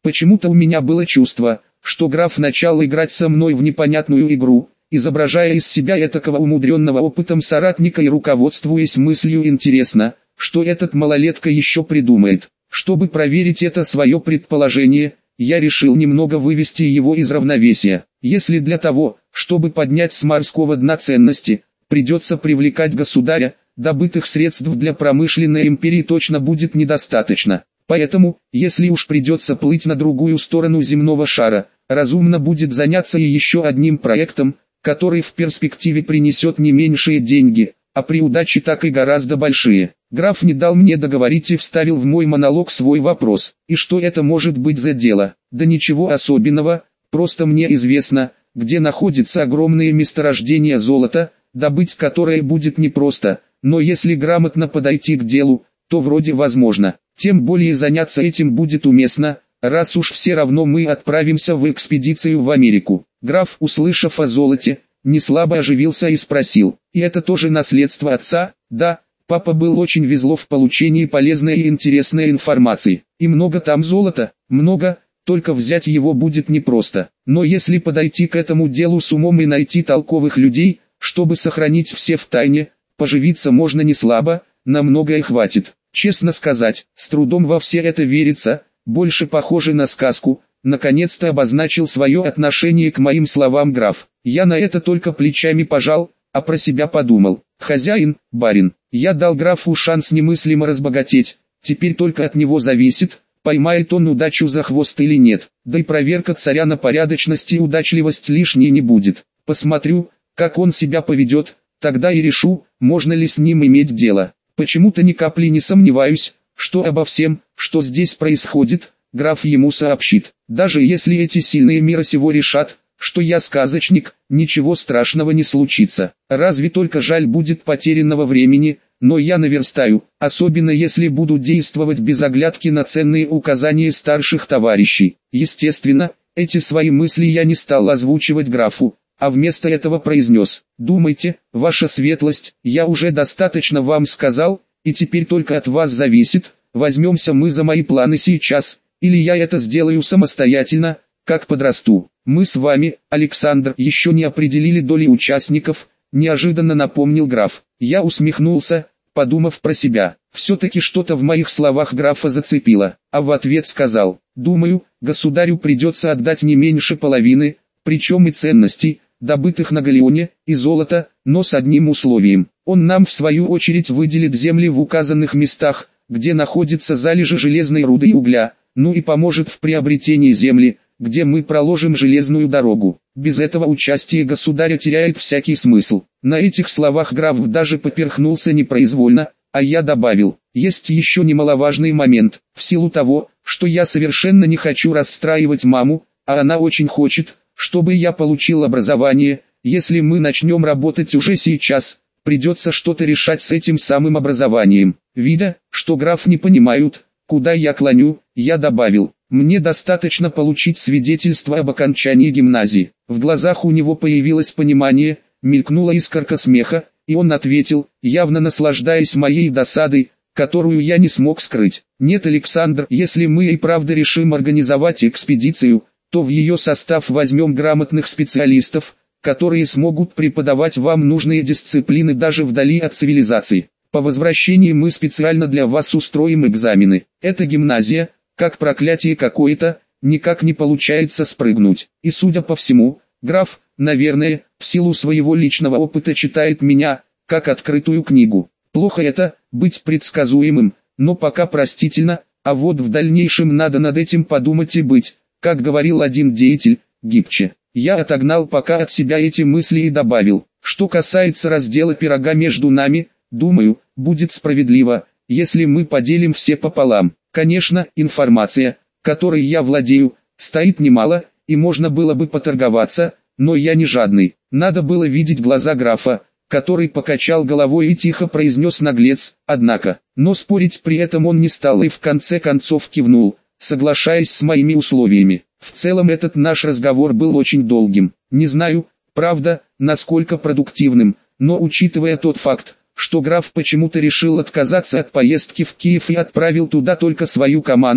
Почему-то у меня было чувство, что граф начал играть со мной в непонятную игру, изображая из себя этакого умудренного опытом соратника и руководствуясь мыслью «интересно, что этот малолетка еще придумает». Чтобы проверить это свое предположение, я решил немного вывести его из равновесия. Если для того, чтобы поднять с морского дна ценности, придется привлекать государя, добытых средств для промышленной империи точно будет недостаточно. Поэтому, если уж придется плыть на другую сторону земного шара, разумно будет заняться и еще одним проектом, который в перспективе принесет не меньшие деньги, а при удаче так и гораздо большие. Граф не дал мне договорить и вставил в мой монолог свой вопрос. И что это может быть за дело? Да ничего особенного, просто мне известно, где находится огромное месторождение золота, добыть которое будет непросто, но если грамотно подойти к делу, то вроде возможно. Тем более заняться этим будет уместно, раз уж все равно мы отправимся в экспедицию в Америку. Граф, услышав о золоте, неслабо оживился и спросил: «И это тоже наследство отца?» «Да, папа был очень везло в получении полезной и интересной информации. И много там золота?» «Много, только взять его будет непросто. Но если подойти к этому делу с умом и найти толковых людей, чтобы сохранить все в тайне, поживиться можно не слабо, на многое хватит». Честно сказать, с трудом во все это верится, больше похоже на сказку. Наконец-то обозначил свое отношение к моим словам граф. Я на это только плечами пожал, а про себя подумал: хозяин, барин. Я дал графу шанс немыслимо разбогатеть, теперь только от него зависит, поймает он удачу за хвост или нет. Да и проверка царя на порядочность и удачливость лишней не будет. Посмотрю, как он себя поведет, тогда и решу, можно ли с ним иметь дело. Почему-то ни капли не сомневаюсь, что обо всем, что здесь происходит, граф ему сообщит. Даже если эти сильные мира сего решат, что я сказочник, ничего страшного не случится. Разве только жаль будет потерянного времени, но я наверстаю, особенно если буду действовать без оглядки на ценные указания старших товарищей. Естественно, эти свои мысли я не стал озвучивать графу, а вместо этого произнес: «Думайте, ваша светлость, я уже достаточно вам сказал, и теперь только от вас зависит, возьмемся мы за мои планы сейчас, или я это сделаю самостоятельно, как подрасту. Мы с вами, Александр, еще не определили доли участников», неожиданно напомнил граф. Я усмехнулся, подумав про себя. Все-таки что-то в моих словах графа зацепило, а в ответ сказал: «Думаю, государю придется отдать не меньше половины, причем и ценностей, добытых на галеоне, и золота, но с одним условием. Он нам в свою очередь выделит земли в указанных местах, где находятся залежи железной руды и угля, ну и поможет в приобретении земли, где мы проложим железную дорогу. Без этого участие государя теряет всякий смысл». На этих словах граф даже поперхнулся непроизвольно, а я добавил: «Есть еще немаловажный момент. В силу того, что я совершенно не хочу расстраивать маму, а она очень хочет, чтобы я получил образование, если мы начнем работать уже сейчас, придется что-то решать с этим самым образованием». Видя, что граф не понимают, куда я клоню, я добавил: «Мне достаточно получить свидетельство об окончании гимназии». В глазах у него появилось понимание, мелькнула искорка смеха, и он ответил, явно наслаждаясь моей досадой, которую я не смог скрыть: «Нет, Александр, если мы и правда решим организовать экспедицию, то в ее состав возьмем грамотных специалистов, которые смогут преподавать вам нужные дисциплины даже вдали от цивилизации. По возвращении мы специально для вас устроим экзамены. Эта гимназия, как проклятие какое-то, никак не получается спрыгнуть. И судя по всему, граф, наверное, в силу своего личного опыта читает меня, как открытую книгу. Плохо это, быть предсказуемым, но пока простительно, а вот в дальнейшем надо над этим подумать и быть, как говорил один деятель, гибче». Я отогнал пока от себя эти мысли и добавил: «Что касается раздела пирога между нами, думаю, будет справедливо, если мы поделим все пополам. Конечно, информация, которой я владею, стоит немало, и можно было бы поторговаться, но я не жадный». Надо было видеть глаза графа, который покачал головой и тихо произнес наглец, однако. Но спорить при этом он не стал и в конце концов кивнул, соглашаясь с моими условиями. В целом этот наш разговор был очень долгим. Не знаю, правда, насколько продуктивным, но учитывая тот факт, что граф почему-то решил отказаться от поездки в Киев и отправил туда только свою команду,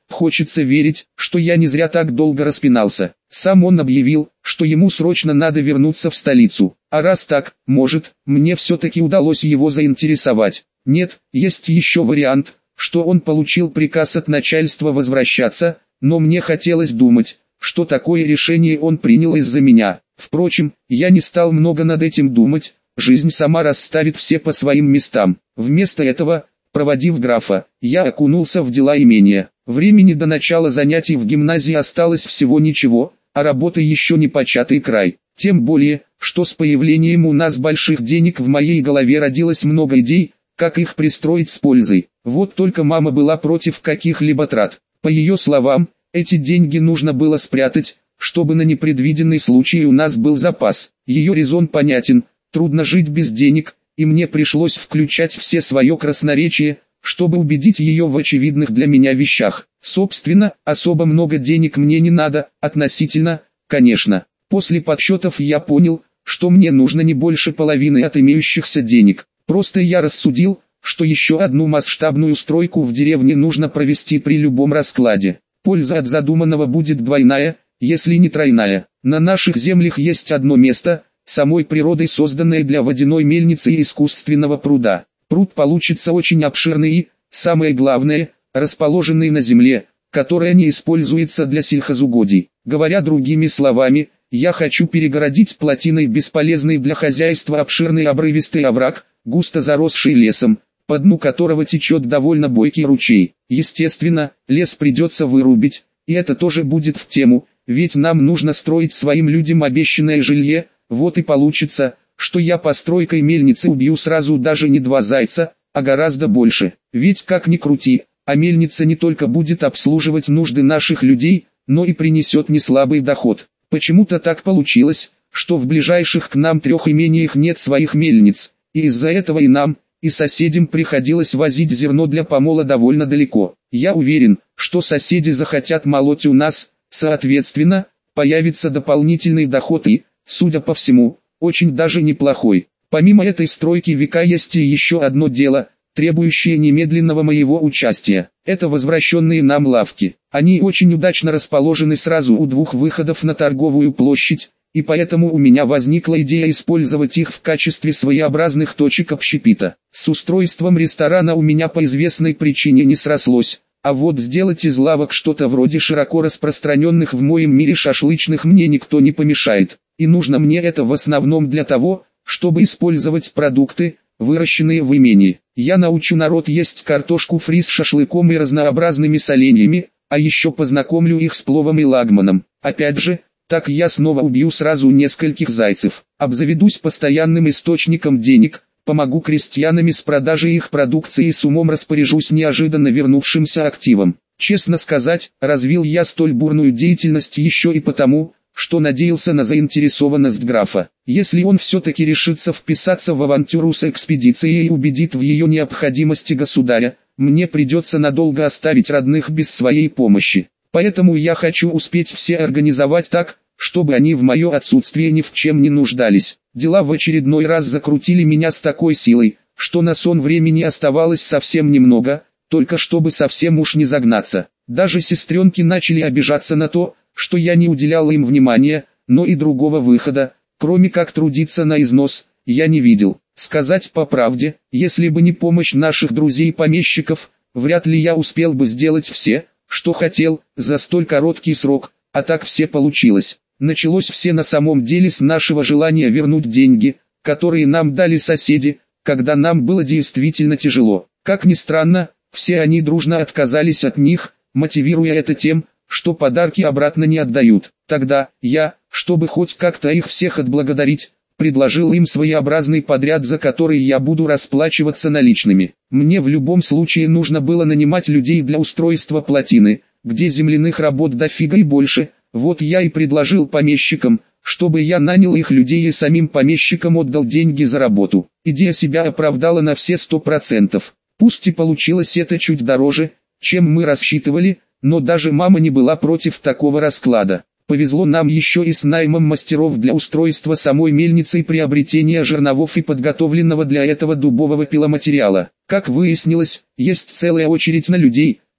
Хочется верить, что я не зря так долго распинался. Сам он объявил, что ему срочно надо вернуться в столицу. А раз так, может, мне все-таки удалось его заинтересовать. Нет, есть еще вариант, что он получил приказ от начальства возвращаться, но мне хотелось думать, что такое решение он принял из-за меня. Впрочем, я не стал много над этим думать, жизнь сама расставит все по своим местам. Вместо этого, проводив графа, я окунулся в дела имения. Времени до начала занятий в гимназии осталось всего ничего, а работа еще не початый край. Тем более, что с появлением у нас больших денег в моей голове родилось много идей, как их пристроить с пользой. Вот только мама была против каких-либо трат. По ее словам, эти деньги нужно было спрятать, чтобы на непредвиденный случай у нас был запас. Ее резон понятен, трудно жить без денег, и мне пришлось включать все свое красноречие, чтобы убедить ее в очевидных для меня вещах. Собственно, особо много денег мне не надо, относительно, конечно. После подсчетов я понял, что мне нужно не больше половины от имеющихся денег. Просто я рассудил, что еще одну масштабную стройку в деревне нужно провести при любом раскладе. Польза от задуманного будет двойная, если не тройная. На наших землях есть одно место, самой природой созданное для водяной мельницы и искусственного пруда. Пруд получится очень обширный и, самое главное, расположенный на земле, которая не используется для сельхозугодий. Говоря другими словами, я хочу перегородить плотиной бесполезный для хозяйства обширный обрывистый овраг, густо заросший лесом, по дну которого течет довольно бойкий ручей. Естественно, лес придется вырубить, и это тоже будет в тему, ведь нам нужно строить своим людям обещанное жилье. Вот и получится, что я постройкой мельницы убью сразу даже не 2 зайца, а гораздо больше. Ведь как ни крути, а мельница не только будет обслуживать нужды наших людей, но и принесет неслабый доход. Почему-то так получилось, что в ближайших к нам 3 имениях нет своих мельниц, и из-за этого и нам, и соседям приходилось возить зерно для помола довольно далеко. Я уверен, что соседи захотят молоть у нас, соответственно, появится дополнительный доход и, судя по всему, очень даже неплохой. Помимо этой стройки века есть и еще одно дело, требующее немедленного моего участия. Это возвращенные нам лавки. Они очень удачно расположены сразу у 2 выходов на торговую площадь, и поэтому у меня возникла идея использовать их в качестве своеобразных точек общепита. С устройством ресторана у меня по известной причине не срослось, а вот сделать из лавок что-то вроде широко распространенных в моем мире шашлычных мне никто не помешает. И нужно мне это в основном для того, чтобы использовать продукты, выращенные в имении. Я научу народ есть картошку фри с шашлыком и разнообразными соленьями, а еще познакомлю их с пловом и лагманом. Опять же, так я снова убью сразу нескольких зайцев. Обзаведусь постоянным источником денег, помогу крестьянам с продажей их продукции и с умом распоряжусь неожиданно вернувшимся активом. Честно сказать, развил я столь бурную деятельность еще и потому, что надеялся на заинтересованность графа. Если он все-таки решится вписаться в авантюру с экспедицией и убедит в ее необходимости государя, мне придется надолго оставить родных без своей помощи. Поэтому я хочу успеть все организовать так, чтобы они в мое отсутствие ни в чем не нуждались. Дела в очередной раз закрутили меня с такой силой, что на сон времени оставалось совсем немного, только чтобы совсем уж не загнаться. Даже сестренки начали обижаться на то, что я не уделял им внимания, но и другого выхода, кроме как трудиться на износ, я не видел. Сказать по правде, если бы не помощь наших друзей-помещиков, вряд ли я успел бы сделать все, что хотел, за столь короткий срок, а так все получилось. Началось все на самом деле с нашего желания вернуть деньги, которые нам дали соседи, когда нам было действительно тяжело. Как ни странно, все они дружно отказались от них, мотивируя это тем, что подарки обратно не отдают. Тогда я, чтобы хоть как-то их всех отблагодарить, предложил им своеобразный подряд, за который я буду расплачиваться наличными. Мне в любом случае нужно было нанимать людей для устройства плотины, где земляных работ дофига и больше. Вот я и предложил помещикам, чтобы я нанял их людей и самим помещикам отдал деньги за работу. Идея себя оправдала на все 100%. Пусть и получилось это чуть дороже, чем мы рассчитывали, но даже мама не была против такого расклада. Повезло нам еще и с наймом мастеров для устройства самой мельницы и приобретения жерновов и подготовленного для этого дубового пиломатериала. Как выяснилось, есть целая очередь на людей,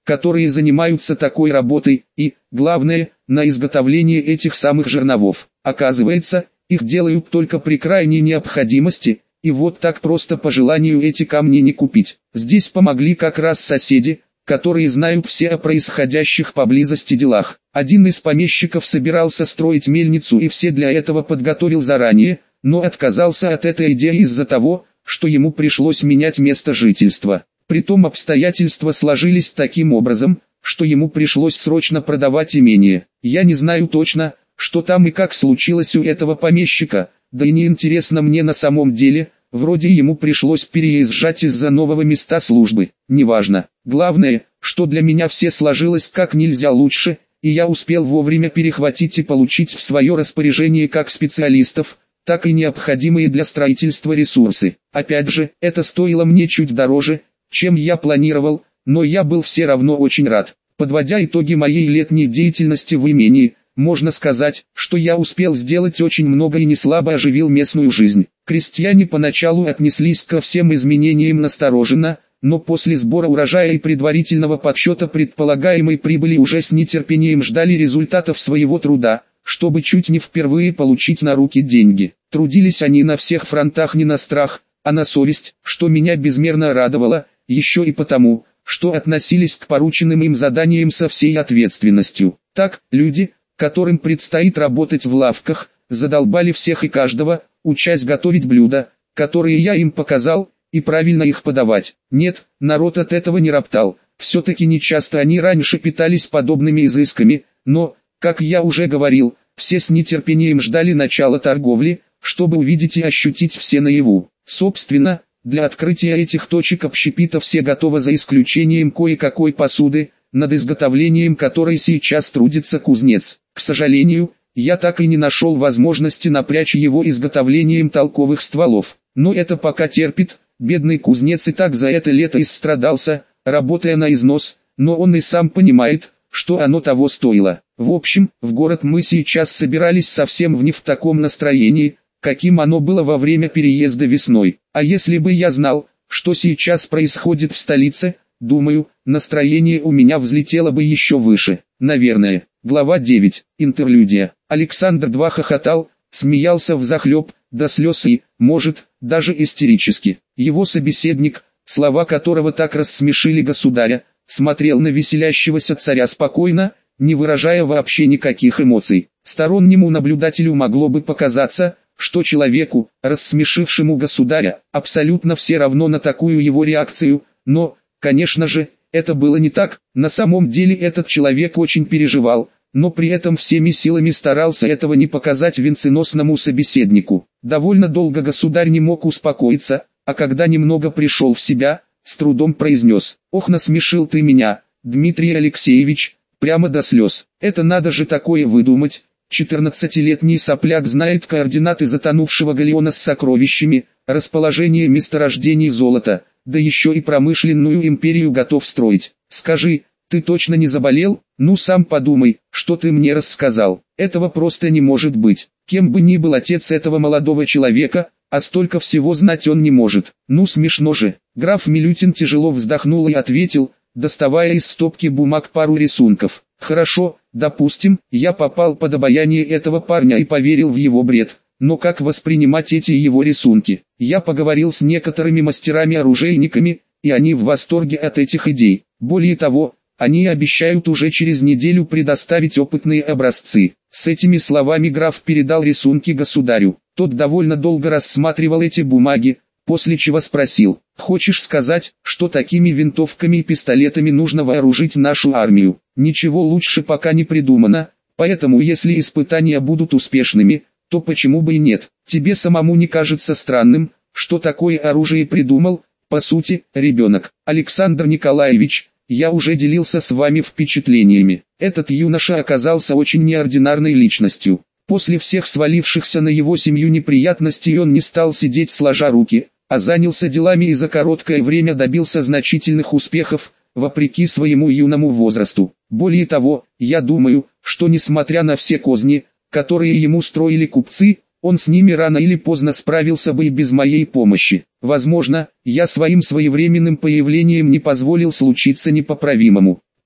которые занимаются такой работой, и, главное, на изготовление этих самых жерновов. Оказывается, их делают только при крайней необходимости, и вот так просто по желанию эти камни не купить. Здесь помогли как раз соседи, которые знают все о происходящих поблизости делах. Один из помещиков собирался строить мельницу и все для этого подготовил заранее, но отказался от этой идеи из-за того, что ему пришлось менять место жительства. Притом обстоятельства сложились таким образом, что ему пришлось срочно продавать имение. Я не знаю точно, что там и как случилось у этого помещика, да и не интересно мне на самом деле, вроде ему пришлось переезжать из-за нового места службы, неважно. Главное, что для меня все сложилось как нельзя лучше, и я успел вовремя перехватить и получить в свое распоряжение как специалистов, так и необходимые для строительства ресурсы. Опять же, это стоило мне чуть дороже, чем я планировал, но я был все равно очень рад. Подводя итоги моей летней деятельности в имении, можно сказать, что я успел сделать очень много и неслабо оживил местную жизнь. Крестьяне поначалу отнеслись ко всем изменениям настороженно, но после сбора урожая и предварительного подсчета предполагаемой прибыли уже с нетерпением ждали результатов своего труда, чтобы чуть не впервые получить на руки деньги. Трудились они на всех фронтах не на страх, а на совесть, что меня безмерно радовало, еще и потому, что относились к порученным им заданиям со всей ответственностью. Так, люди, которым предстоит работать в лавках, задолбали всех и каждого, учась готовить блюда, которые я им показал, и правильно их подавать. Нет, народ от этого не роптал, все-таки нечасто они раньше питались подобными изысками, но, как я уже говорил, все с нетерпением ждали начала торговли, чтобы увидеть и ощутить все наяву. Собственно, для открытия этих точек общепита все готовы за исключением кое-какой посуды, над изготовлением которой сейчас трудится кузнец. К сожалению, я так и не нашел возможности напрячь его изготовлением толковых стволов. Но это пока терпит, бедный кузнец и так за это лето исстрадался, работая на износ, но он и сам понимает, что оно того стоило. В общем, в город мы сейчас собирались совсем не в таком настроении, каким оно было во время переезда весной. А если бы я знал, что сейчас происходит в столице, думаю, настроение у меня взлетело бы еще выше. Наверное. Глава 9. Интерлюдия. Александр II хохотал, смеялся взахлеб, до слез и, может, даже истерически. Его собеседник, слова которого так рассмешили государя, смотрел на веселящегося царя спокойно, не выражая вообще никаких эмоций. Стороннему наблюдателю могло бы показаться, что человеку, рассмешившему государя, абсолютно все равно на такую его реакцию, но, конечно же, это было не так. На самом деле этот человек очень переживал, но при этом всеми силами старался этого не показать венценосному собеседнику. Довольно долго государь не мог успокоиться, а когда немного пришел в себя, с трудом произнес: «Ох, насмешил ты меня, Дмитрий Алексеевич, прямо до слез. Это надо же такое выдумать. 14-летний сопляк знает координаты затонувшего галеона с сокровищами, расположение месторождений золота, да еще и промышленную империю готов строить. Скажи, ты точно не заболел? Ну сам подумай, что ты мне рассказал. Этого просто не может быть. Кем бы ни был отец этого молодого человека, а столько всего знать он не может. Ну смешно же». Граф Милютин тяжело вздохнул и ответил, доставая из стопки бумаг пару рисунков: «Хорошо, допустим, я попал под обаяние этого парня и поверил в его бред. Но как воспринимать эти его рисунки? Я поговорил с некоторыми мастерами-оружейниками, и они в восторге от этих идей. Более того, они обещают уже через неделю предоставить опытные образцы». С этими словами граф передал рисунки государю. Тот довольно долго рассматривал эти бумаги, после чего спросил: «Хочешь сказать, что такими винтовками и пистолетами нужно вооружить нашу армию? Ничего лучше пока не придумано, поэтому если испытания будут успешными, то почему бы и нет? Тебе самому не кажется странным, что такое оружие придумал, по сути, ребенок?» «Александр Николаевич, я уже делился с вами впечатлениями. Этот юноша оказался очень неординарной личностью. После всех свалившихся на его семью неприятностей он не стал сидеть сложа руки, а занялся делами и за короткое время добился значительных успехов, вопреки своему юному возрасту. Более того, я думаю, что несмотря на все козни, которые ему строили купцы, он с ними рано или поздно справился бы и без моей помощи. Возможно, я своим своевременным появлением не позволил случиться непоправимому.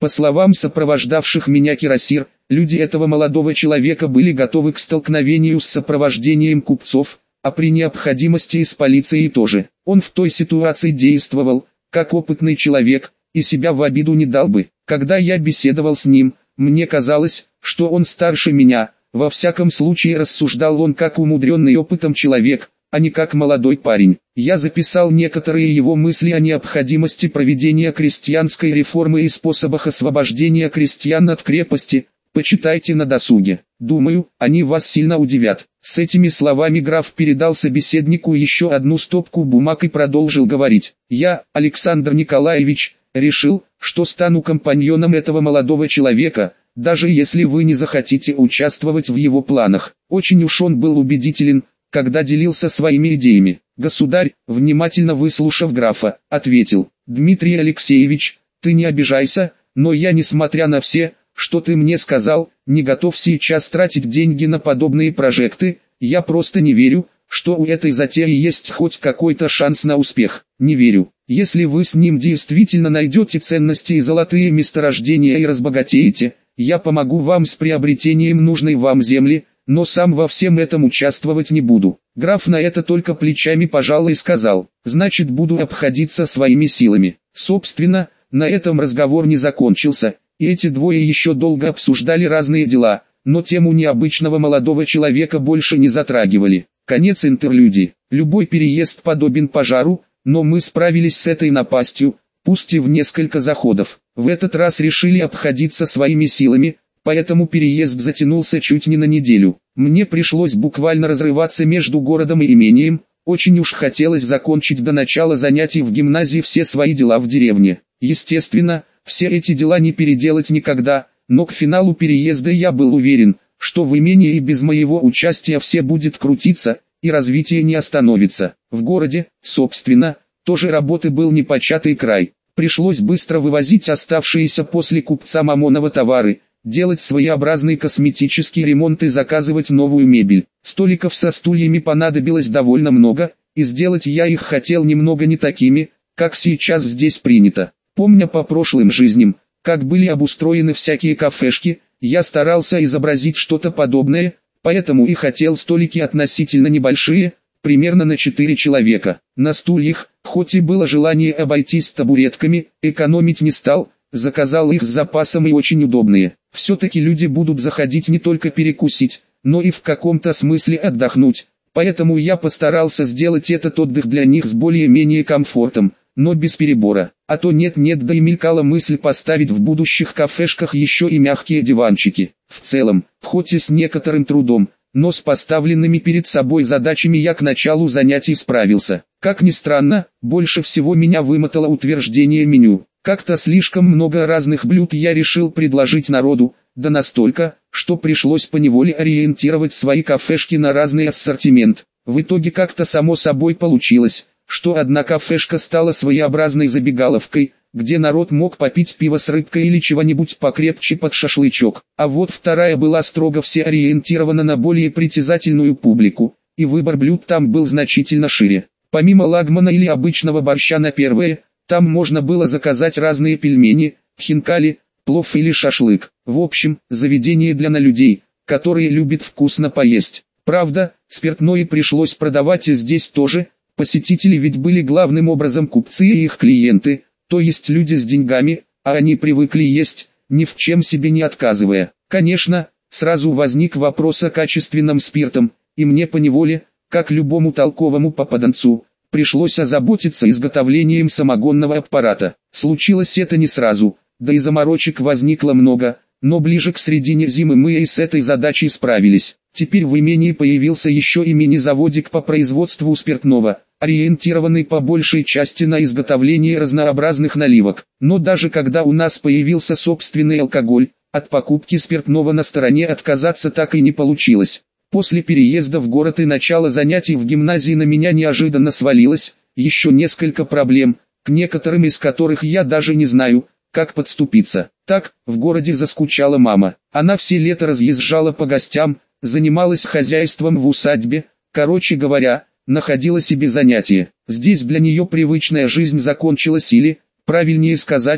По словам сопровождавших меня кирасир, люди этого молодого человека были готовы к столкновению с сопровождением купцов, а при необходимости и с полицией тоже. Он в той ситуации действовал, как опытный человек, и себя в обиду не дал бы. Когда я беседовал с ним, мне казалось, что он старше меня, во всяком случае рассуждал он как умудренный опытом человек, а не как молодой парень. Я записал некоторые его мысли о необходимости проведения крестьянской реформы и способах освобождения крестьян от крепости, почитайте на досуге. Думаю, они вас сильно удивят. С этими словами граф передал собеседнику еще одну стопку бумаг и продолжил говорить. Я, Александр Николаевич, решил, что стану компаньоном этого молодого человека, даже если вы не захотите участвовать в его планах. Очень уж он был убедителен, когда делился своими идеями. Государь, внимательно выслушав графа, ответил: «Дмитрий Алексеевич, ты не обижайся, но я, несмотря на все, что ты мне сказал, не готов сейчас тратить деньги на подобные прожекты. Я просто не верю, что у этой затеи есть хоть какой-то шанс на успех. Не верю. Если вы с ним действительно найдете ценности и золотые месторождения и разбогатеете, я помогу вам с приобретением нужной вам земли, но сам во всем этом участвовать не буду». Граф на это только плечами пожал и сказал: «Значит, буду обходиться своими силами». Собственно, на этом разговор не закончился, и эти двое еще долго обсуждали разные дела, но тему необычного молодого человека больше не затрагивали. Конец интерлюдии. Любой переезд подобен пожару, но мы справились с этой напастью, пусть и в несколько заходов. В этот раз решили обходиться своими силами, поэтому переезд затянулся чуть не на неделю. Мне пришлось буквально разрываться между городом и имением, очень уж хотелось закончить до начала занятий в гимназии все свои дела в деревне. Естественно, все эти дела не переделать никогда, но к финалу переезда я был уверен, что в имении и без моего участия все будет крутиться, и развитие не остановится. В городе, собственно, тоже работы был непочатый край. Пришлось быстро вывозить оставшиеся после купца Мамонова товары, делать своеобразный косметический ремонт и заказывать новую мебель. Столиков со стульями понадобилось довольно много, и сделать я их хотел немного не такими, как сейчас здесь принято. Помня по прошлым жизням, как были обустроены всякие кафешки, я старался изобразить что-то подобное, поэтому и хотел столики относительно небольшие, примерно на 4 человека. На стульях, хоть и было желание обойтись табуретками, экономить не стал, заказал их с запасом и очень удобные. Все-таки люди будут заходить не только перекусить, но и в каком-то смысле отдохнуть, поэтому я постарался сделать этот отдых для них с более-менее комфортом, но без перебора. А то нет-нет, да и мелькала мысль поставить в будущих кафешках еще и мягкие диванчики. В целом, хоть и с некоторым трудом, но с поставленными перед собой задачами я к началу занятий справился. Как ни странно, больше всего меня вымотало утверждение меню. Как-то слишком много разных блюд я решил предложить народу, да настолько, что пришлось поневоле ориентировать свои кафешки на разный ассортимент. В итоге как-то само собой получилось, что одна кафешка стала своеобразной забегаловкой, где народ мог попить пиво с рыбкой или чего-нибудь покрепче под шашлычок. А вот вторая была строго все ориентирована на более притязательную публику, и выбор блюд там был значительно шире. Помимо лагмана или обычного борща на первое, там можно было заказать разные пельмени, хинкали, плов или шашлык. В общем, заведение для людей, которые любят вкусно поесть. Правда, спиртное пришлось продавать и здесь тоже. Посетители ведь были главным образом купцы и их клиенты, то есть люди с деньгами, а они привыкли есть, ни в чем себе не отказывая. Конечно, сразу возник вопрос о качественном спиртом, и мне поневоле, как любому толковому попаданцу, пришлось озаботиться изготовлением самогонного аппарата. Случилось это не сразу, да и заморочек возникло много, но ближе к середине зимы мы и с этой задачей справились. Теперь в имении появился еще и мини-заводик по производству спиртного, ориентированный по большей части на изготовление разнообразных наливок. Но даже когда у нас появился собственный алкоголь, от покупки спиртного на стороне отказаться так и не получилось. После переезда в город и начала занятий в гимназии на меня неожиданно свалилось еще несколько проблем, к некоторым из которых я даже не знаю, как подступиться. Так, в городе заскучала мама. Она все лето разъезжала по гостям, занималась хозяйством в усадьбе, короче говоря, находила себе занятие. Здесь для нее привычная жизнь закончилась или, правильнее сказать,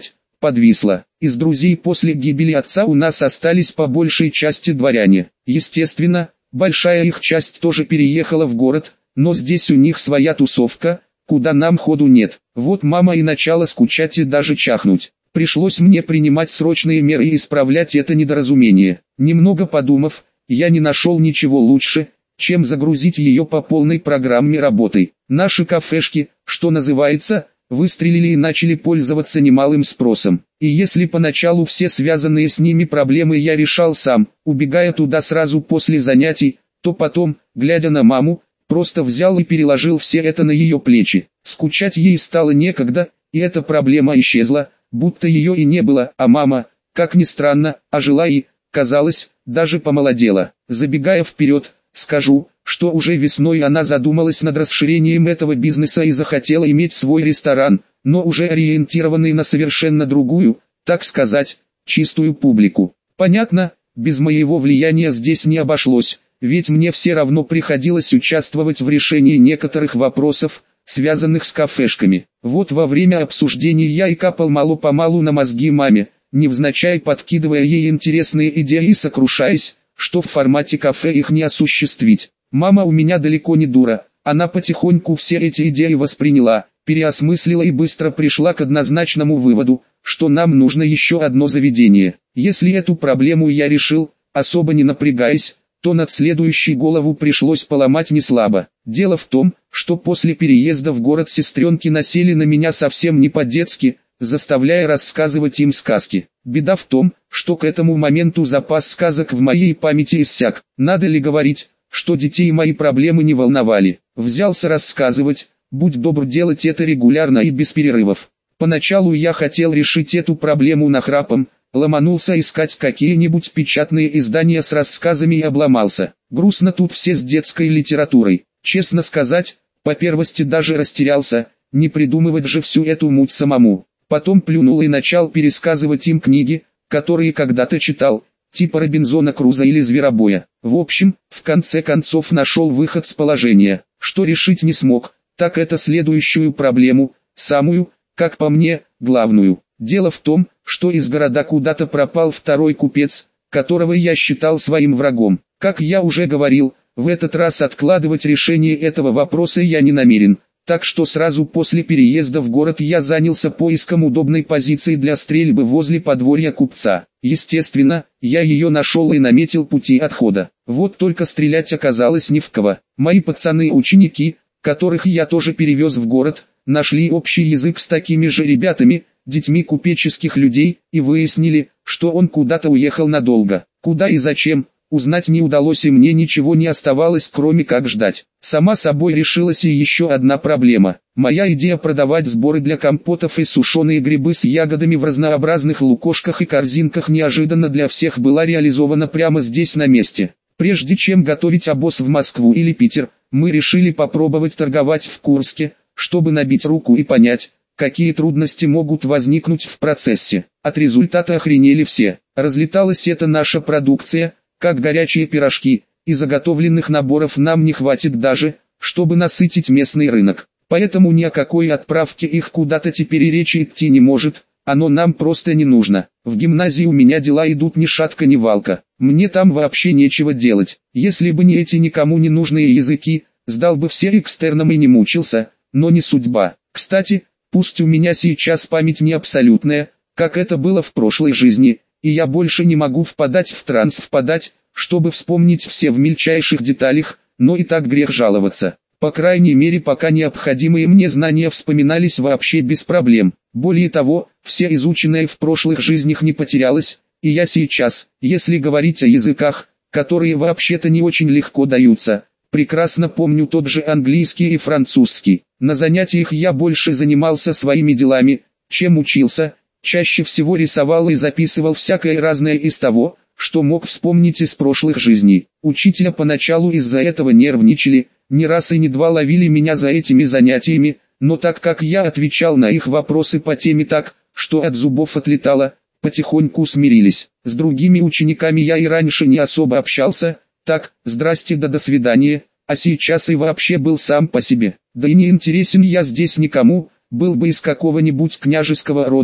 подвисла. Из друзей после гибели отца у нас остались по большей части дворяне. Естественно, большая их часть тоже переехала в город, но здесь у них своя тусовка, куда нам ходу нет. Вот мама и начала скучать и даже чахнуть. Пришлось мне принимать срочные меры и исправлять это недоразумение. Немного подумав, я не нашел ничего лучше, чем загрузить ее по полной программе работы. Наши кафешки, что называется, выстрелили и начали пользоваться немалым спросом. И если поначалу все связанные с ними проблемы я решал сам, убегая туда сразу после занятий, то потом, глядя на маму, просто взял и переложил все это на ее плечи. Скучать ей стало некогда, и эта проблема исчезла, будто ее и не было, а мама, как ни странно, ожила и, казалось, даже помолодела. Забегая вперед, скажу, что уже весной она задумалась над расширением этого бизнеса и захотела иметь свой ресторан, но уже ориентированный на совершенно другую, так сказать, чистую публику. Понятно, без моего влияния здесь не обошлось, ведь мне все равно приходилось участвовать в решении некоторых вопросов, связанных с кафешками. Вот во время обсуждений я и капал мало-помалу на мозги маме, невзначай подкидывая ей интересные идеи и сокрушаясь, что в формате кафе их не осуществить. Мама у меня далеко не дура, она потихоньку все эти идеи восприняла, переосмыслила и быстро пришла к однозначному выводу, что нам нужно еще одно заведение. Если эту проблему я решил, особо не напрягаясь, то над следующей голову пришлось поломать неслабо. Дело в том, что после переезда в город сестренки насели на меня совсем не по-детски, заставляя рассказывать им сказки. Беда в том, что к этому моменту запас сказок в моей памяти иссяк. Надо ли говорить, что детей мои проблемы не волновали. Взялся рассказывать, будь добр делать это регулярно и без перерывов. Поначалу я хотел решить эту проблему нахрапом, ломанулся искать какие-нибудь печатные издания с рассказами и обломался. Грустно тут все с детской литературой. Честно сказать, по первости даже растерялся, не придумывать же всю эту муть самому. Потом плюнул и начал пересказывать им книги, которые когда-то читал, типа Робинзона Круза или Зверобоя. В общем, в конце концов нашел выход с положения. Что решить не смог, так это следующую проблему, самую, как по мне, главную. Дело в том, что из города куда-то пропал второй купец, которого я считал своим врагом. Как я уже говорил, в этот раз откладывать решение этого вопроса я не намерен. Так что сразу после переезда в город я занялся поиском удобной позиции для стрельбы возле подворья купца. Естественно, я ее нашел и наметил пути отхода. Вот только стрелять оказалось не в кого. Мои пацаны-ученики, которых я тоже перевез в город, нашли общий язык с такими же ребятами, детьми купеческих людей, и выяснили, что он куда-то уехал надолго. Куда и зачем, узнать не удалось, и мне ничего не оставалось, кроме как ждать. Сама собой решилась и еще одна проблема. Моя идея продавать сборы для компотов и сушеные грибы с ягодами в разнообразных лукошках и корзинках неожиданно для всех была реализована прямо здесь на месте. Прежде чем готовить обоз в Москву или Питер, мы решили попробовать торговать в Курске, чтобы набить руку и понять, какие трудности могут возникнуть в процессе. От результата охренели все. Разлеталась эта наша продукция, как горячие пирожки, и заготовленных наборов нам не хватит даже, чтобы насытить местный рынок. Поэтому ни о какой отправке их куда-то теперь и речи идти не может, оно нам просто не нужно. В гимназии у меня дела идут ни шатка ни валка, мне там вообще нечего делать. Если бы не эти никому не нужные языки, сдал бы все экстерном и не мучился, но не судьба. Кстати, пусть у меня сейчас память не абсолютная, как это было в прошлой жизни, и я больше не могу впадать в транс, чтобы вспомнить все в мельчайших деталях, но и так грех жаловаться. По крайней мере, пока необходимые мне знания вспоминались вообще без проблем. Более того, все изученное в прошлых жизнях не потерялось, и я сейчас, если говорить о языках, которые вообще-то не очень легко даются, прекрасно помню тот же английский и французский. На занятиях я больше занимался своими делами, чем учился, чаще всего рисовал и записывал всякое разное из того, что мог вспомнить из прошлых жизней. Учителя поначалу из-за этого нервничали, не раз и не два ловили меня за этими занятиями, но так как я отвечал на их вопросы по теме так, что от зубов отлетало, потихоньку смирились. С другими учениками я и раньше не особо общался, так, здрасте да до свидания, а сейчас и вообще был сам по себе. Да и не интересен я здесь никому, был бы из какого-нибудь княжеского рода,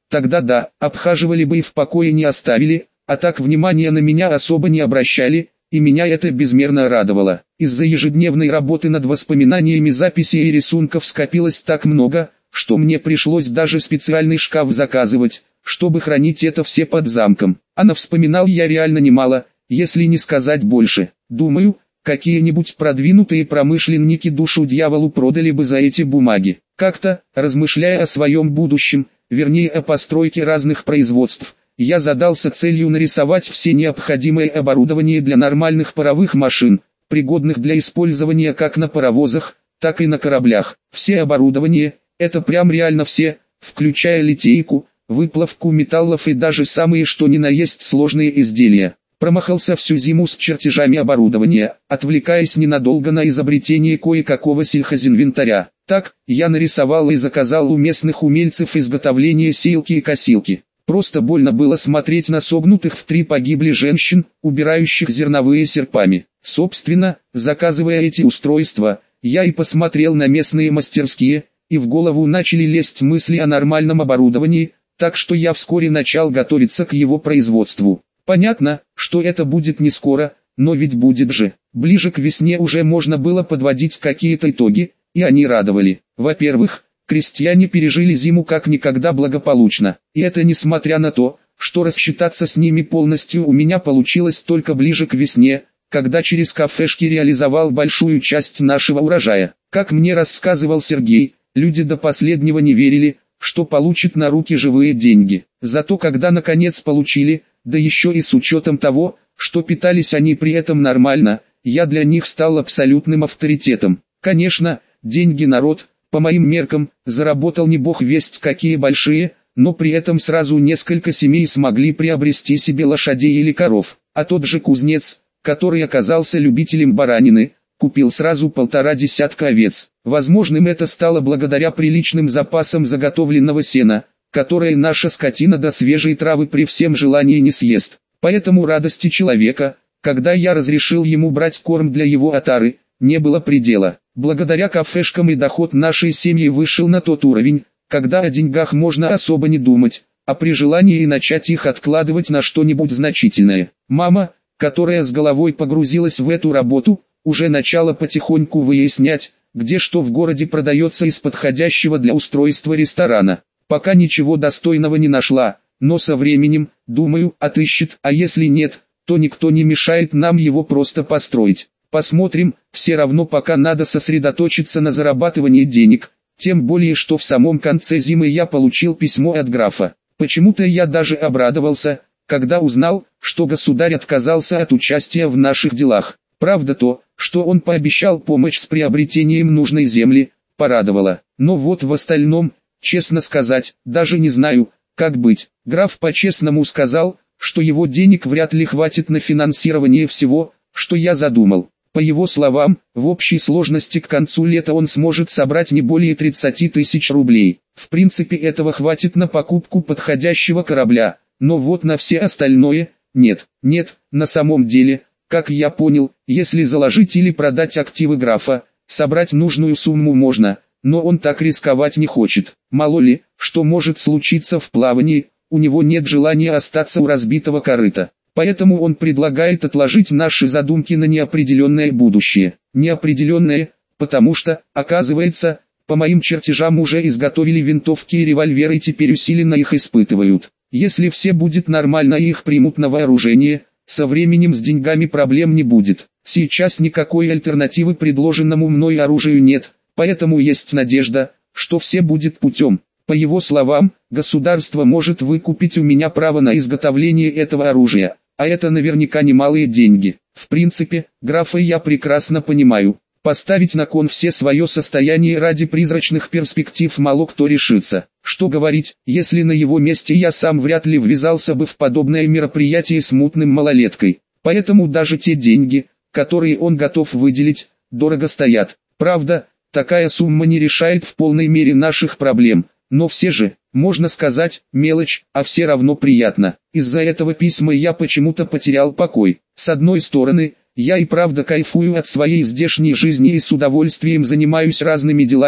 тогда да, обхаживали бы и в покое не оставили, а так внимания на меня особо не обращали, и меня это безмерно радовало. Из-за ежедневной работы над воспоминаниями записей и рисунков скопилось так много, что мне пришлось даже специальный шкаф заказывать, чтобы хранить это все под замком. А навспоминал я реально немало, если не сказать больше. Думаю, какие-нибудь продвинутые промышленники душу дьяволу продали бы за эти бумаги. Как-то, размышляя о своем будущем, вернее о постройке разных производств, я задался целью нарисовать все необходимое оборудование для нормальных паровых машин, пригодных для использования как на паровозах, так и на кораблях. Все оборудование, это прям реально все, включая литейку, выплавку металлов и даже самые что ни на есть сложные изделия. Промахался всю зиму с чертежами оборудования, отвлекаясь ненадолго на изобретение кое-какого сельхозинвентаря. Так, я нарисовал и заказал у местных умельцев изготовление сеялки и косилки. Просто больно было смотреть на согнутых в 3 погибли женщин, убирающих зерновые серпами. Собственно, заказывая эти устройства, я и посмотрел на местные мастерские, и в голову начали лезть мысли о нормальном оборудовании, так что я вскоре начал готовиться к его производству. Понятно, что это будет не скоро, но ведь будет же. Ближе к весне уже можно было подводить какие-то итоги, и они радовали. Во-первых, крестьяне пережили зиму как никогда благополучно, и это несмотря на то, что рассчитаться с ними полностью у меня получилось только ближе к весне, когда через кафешки реализовал большую часть нашего урожая. Как мне рассказывал Сергей, люди до последнего не верили, что получат на руки живые деньги. Зато когда наконец получили, да еще и с учетом того, что питались они при этом нормально, я для них стал абсолютным авторитетом. Конечно, деньги народ, по моим меркам, заработал не бог весть какие большие, но при этом сразу несколько семей смогли приобрести себе лошадей или коров. А тот же кузнец, который оказался любителем баранины, купил сразу 1,5 десятка овец. Возможным это стало благодаря приличным запасам заготовленного сена, которое наша скотина до свежей травы при всем желании не съест. Поэтому радости человека, когда я разрешил ему брать корм для его отары, не было предела. Благодаря кафешкам и доход нашей семьи вышел на тот уровень, когда о деньгах можно особо не думать, а при желании и начать их откладывать на что-нибудь значительное. Мама, которая с головой погрузилась в эту работу, уже начала потихоньку выяснять, где что в городе продается из подходящего для устройства ресторана. Пока ничего достойного не нашла, но со временем, думаю, отыщет, а если нет, то никто не мешает нам его просто построить. Посмотрим, все равно пока надо сосредоточиться на зарабатывании денег, тем более что в самом конце зимы я получил письмо от графа. Почему-то я даже обрадовался, когда узнал, что государь отказался от участия в наших делах. Правда то, что он пообещал помочь с приобретением нужной земли, порадовало. Но вот в остальном, честно сказать, даже не знаю, как быть. Граф по-честному сказал, что его денег вряд ли хватит на финансирование всего, что я задумал. По его словам, в общей сложности к концу лета он сможет собрать не более 30 тысяч рублей. В принципе этого хватит на покупку подходящего корабля, но вот на все остальное, нет, на самом деле, как я понял, если заложить или продать активы графа, собрать нужную сумму можно, но он так рисковать не хочет. Мало ли, что может случиться в плавании, у него нет желания остаться у разбитого корыта. Поэтому он предлагает отложить наши задумки на неопределенное будущее. Неопределенное, потому что, оказывается, по моим чертежам уже изготовили винтовки и револьверы и теперь усиленно их испытывают. Если все будет нормально и их примут на вооружение, со временем с деньгами проблем не будет. Сейчас никакой альтернативы предложенному мной оружию нет, поэтому есть надежда, что все будет путем. По его словам, государство может выкупить у меня право на изготовление этого оружия. А это наверняка немалые деньги. В принципе, графа я прекрасно понимаю. Поставить на кон все свое состояние ради призрачных перспектив мало кто решится. Что говорить, если на его месте я сам вряд ли ввязался бы в подобное мероприятие с мутным малолеткой. Поэтому даже те деньги, которые он готов выделить, дорого стоят. Правда, такая сумма не решает в полной мере наших проблем. Но все же, можно сказать, мелочь, а все равно приятно. Из-за этого письма я почему-то потерял покой. С одной стороны, я и правда кайфую от своей здешней жизни и с удовольствием занимаюсь разными делами,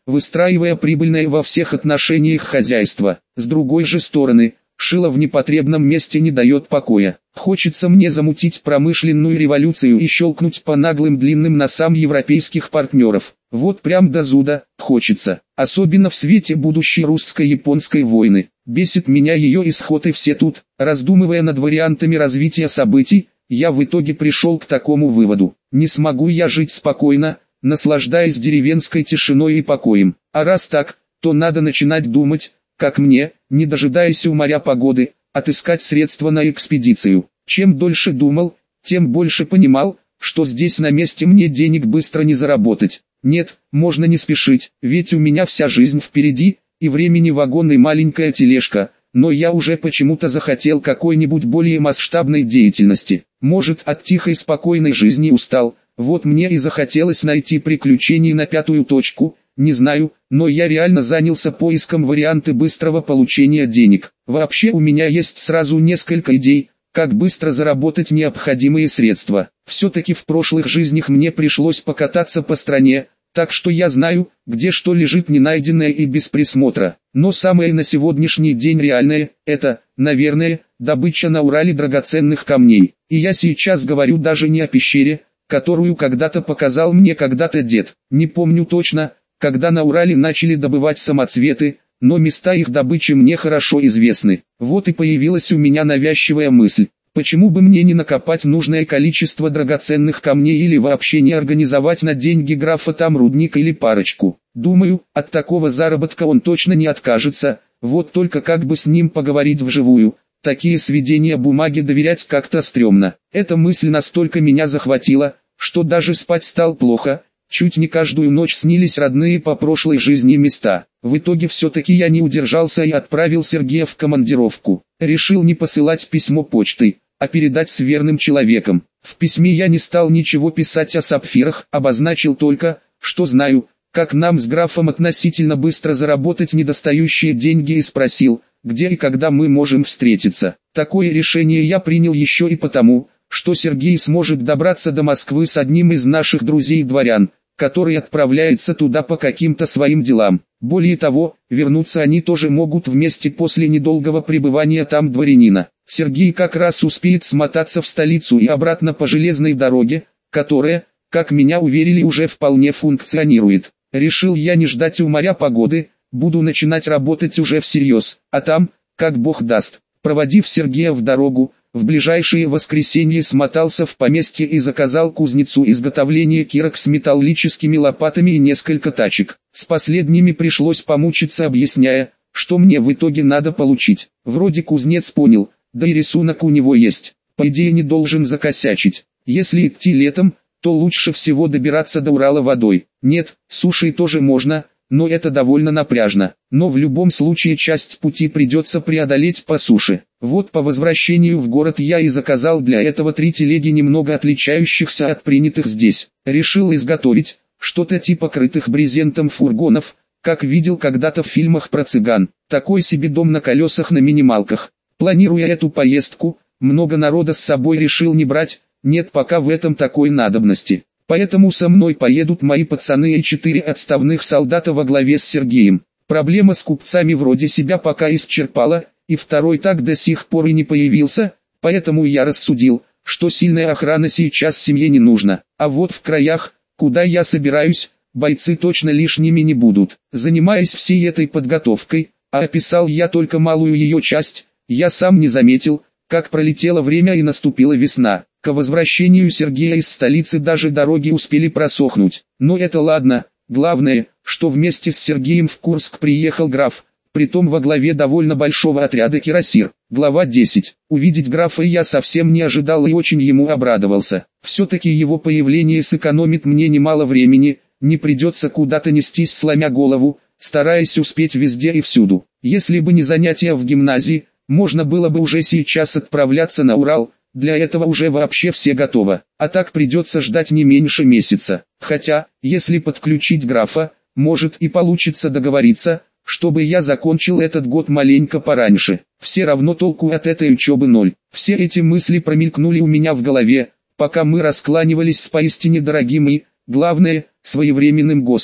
выстраивая прибыльное во всех отношениях хозяйство. С другой же стороны, шило в непотребном месте не дает покоя. Хочется мне замутить промышленную революцию и щелкнуть по наглым длинным носам европейских партнеров. Вот прям до зуда хочется. Особенно в свете будущей русско-японской войны. Бесит меня ее исход, и все тут, раздумывая над вариантами развития событий, я в итоге пришел к такому выводу. Не смогу я жить спокойно, наслаждаясь деревенской тишиной и покоем. А раз так, то надо начинать думать, как мне, не дожидаясь у моря погоды, отыскать средства на экспедицию. Чем дольше думал, тем больше понимал, что здесь на месте мне денег быстро не заработать. Нет, можно не спешить, ведь у меня вся жизнь впереди, и времени вагон и маленькая тележка, но я уже почему-то захотел какой-нибудь более масштабной деятельности. Может, от тихой спокойной жизни устал, вот мне и захотелось найти приключений на пятую точку. Не знаю, но я реально занялся поиском варианта быстрого получения денег. Вообще у меня есть сразу несколько идей, как быстро заработать необходимые средства. Все-таки в прошлых жизнях мне пришлось покататься по стране, так что я знаю, где что лежит ненайденное и без присмотра. Но самое на сегодняшний день реальное – это, наверное, добыча на Урале драгоценных камней. И я сейчас говорю даже не о пещере, которую когда-то показал мне когда-то дед. Не помню точно, когда на Урале начали добывать самоцветы, но места их добычи мне хорошо известны. Вот и появилась у меня навязчивая мысль. Почему бы мне не накопать нужное количество драгоценных камней или вообще не организовать на деньги графа там рудник или парочку? Думаю, от такого заработка он точно не откажется, вот только как бы с ним поговорить вживую. Такие сведения бумаги доверять как-то стрёмно. Эта мысль настолько меня захватила, что даже спать стал плохо. Чуть не каждую ночь снились родные по прошлой жизни места. В итоге все-таки я не удержался и отправил Сергея в командировку. Решил не посылать письмо почтой, а передать с верным человеком. В письме я не стал ничего писать о сапфирах, обозначил только, что знаю, как нам с графом относительно быстро заработать недостающие деньги, и спросил, где и когда мы можем встретиться. Такое решение я принял еще и потому, что Сергей сможет добраться до Москвы с одним из наших друзей-дворян, который отправляется туда по каким-то своим делам. Более того, вернуться они тоже могут вместе после недолгого пребывания там дворянина. Сергей как раз успеет смотаться в столицу и обратно по железной дороге, которая, как меня уверили, уже вполне функционирует. Решил я не ждать у моря погоды, буду начинать работать уже всерьез, а там, как бог даст. Проводив Сергея в дорогу, в ближайшее воскресенье смотался в поместье и заказал кузнецу изготовление кирок с металлическими лопатами и несколько тачек. С последними пришлось помучиться, объясняя, что мне в итоге надо получить. Вроде кузнец понял, да и рисунок у него есть. По идее не должен закосячить. Если идти летом, то лучше всего добираться до Урала водой. Нет, сушей тоже можно, но это довольно напряжно. Но в любом случае часть пути придется преодолеть по суше. Вот по возвращению в город я и заказал для этого 3 телеги, немного отличающихся от принятых здесь. Решил изготовить что-то типа крытых брезентом фургонов, как видел когда-то в фильмах про цыган. Такой себе дом на колесах на минималках. Планируя эту поездку, много народа с собой решил не брать, нет пока в этом такой надобности. Поэтому со мной поедут мои пацаны и 4 отставных солдата во главе с Сергеем. Проблема с купцами вроде себя пока исчерпала, и второй так до сих пор и не появился, поэтому я рассудил, что сильная охрана сейчас семье не нужна. А вот в краях, куда я собираюсь, бойцы точно лишними не будут. Занимаясь всей этой подготовкой, а описал я только малую ее часть, я сам не заметил, как пролетело время и наступила весна. К возвращению Сергея из столицы даже дороги успели просохнуть. Но это ладно, главное, что вместе с Сергеем в Курск приехал граф, притом во главе довольно большого отряда кирасир. Глава 10. Увидеть графа я совсем не ожидал и очень ему обрадовался. Все-таки его появление сэкономит мне немало времени, не придется куда-то нестись сломя голову, стараясь успеть везде и всюду. Если бы не занятия в гимназии, можно было бы уже сейчас отправляться на Урал. Для этого уже вообще все готово, а так придется ждать не меньше месяца. Хотя, если подключить графа, может и получится договориться, чтобы я закончил этот год маленько пораньше. Все равно толку от этой учебы ноль. Все эти мысли промелькнули у меня в голове, пока мы раскланивались с поистине дорогим и, главное, своевременным гостем.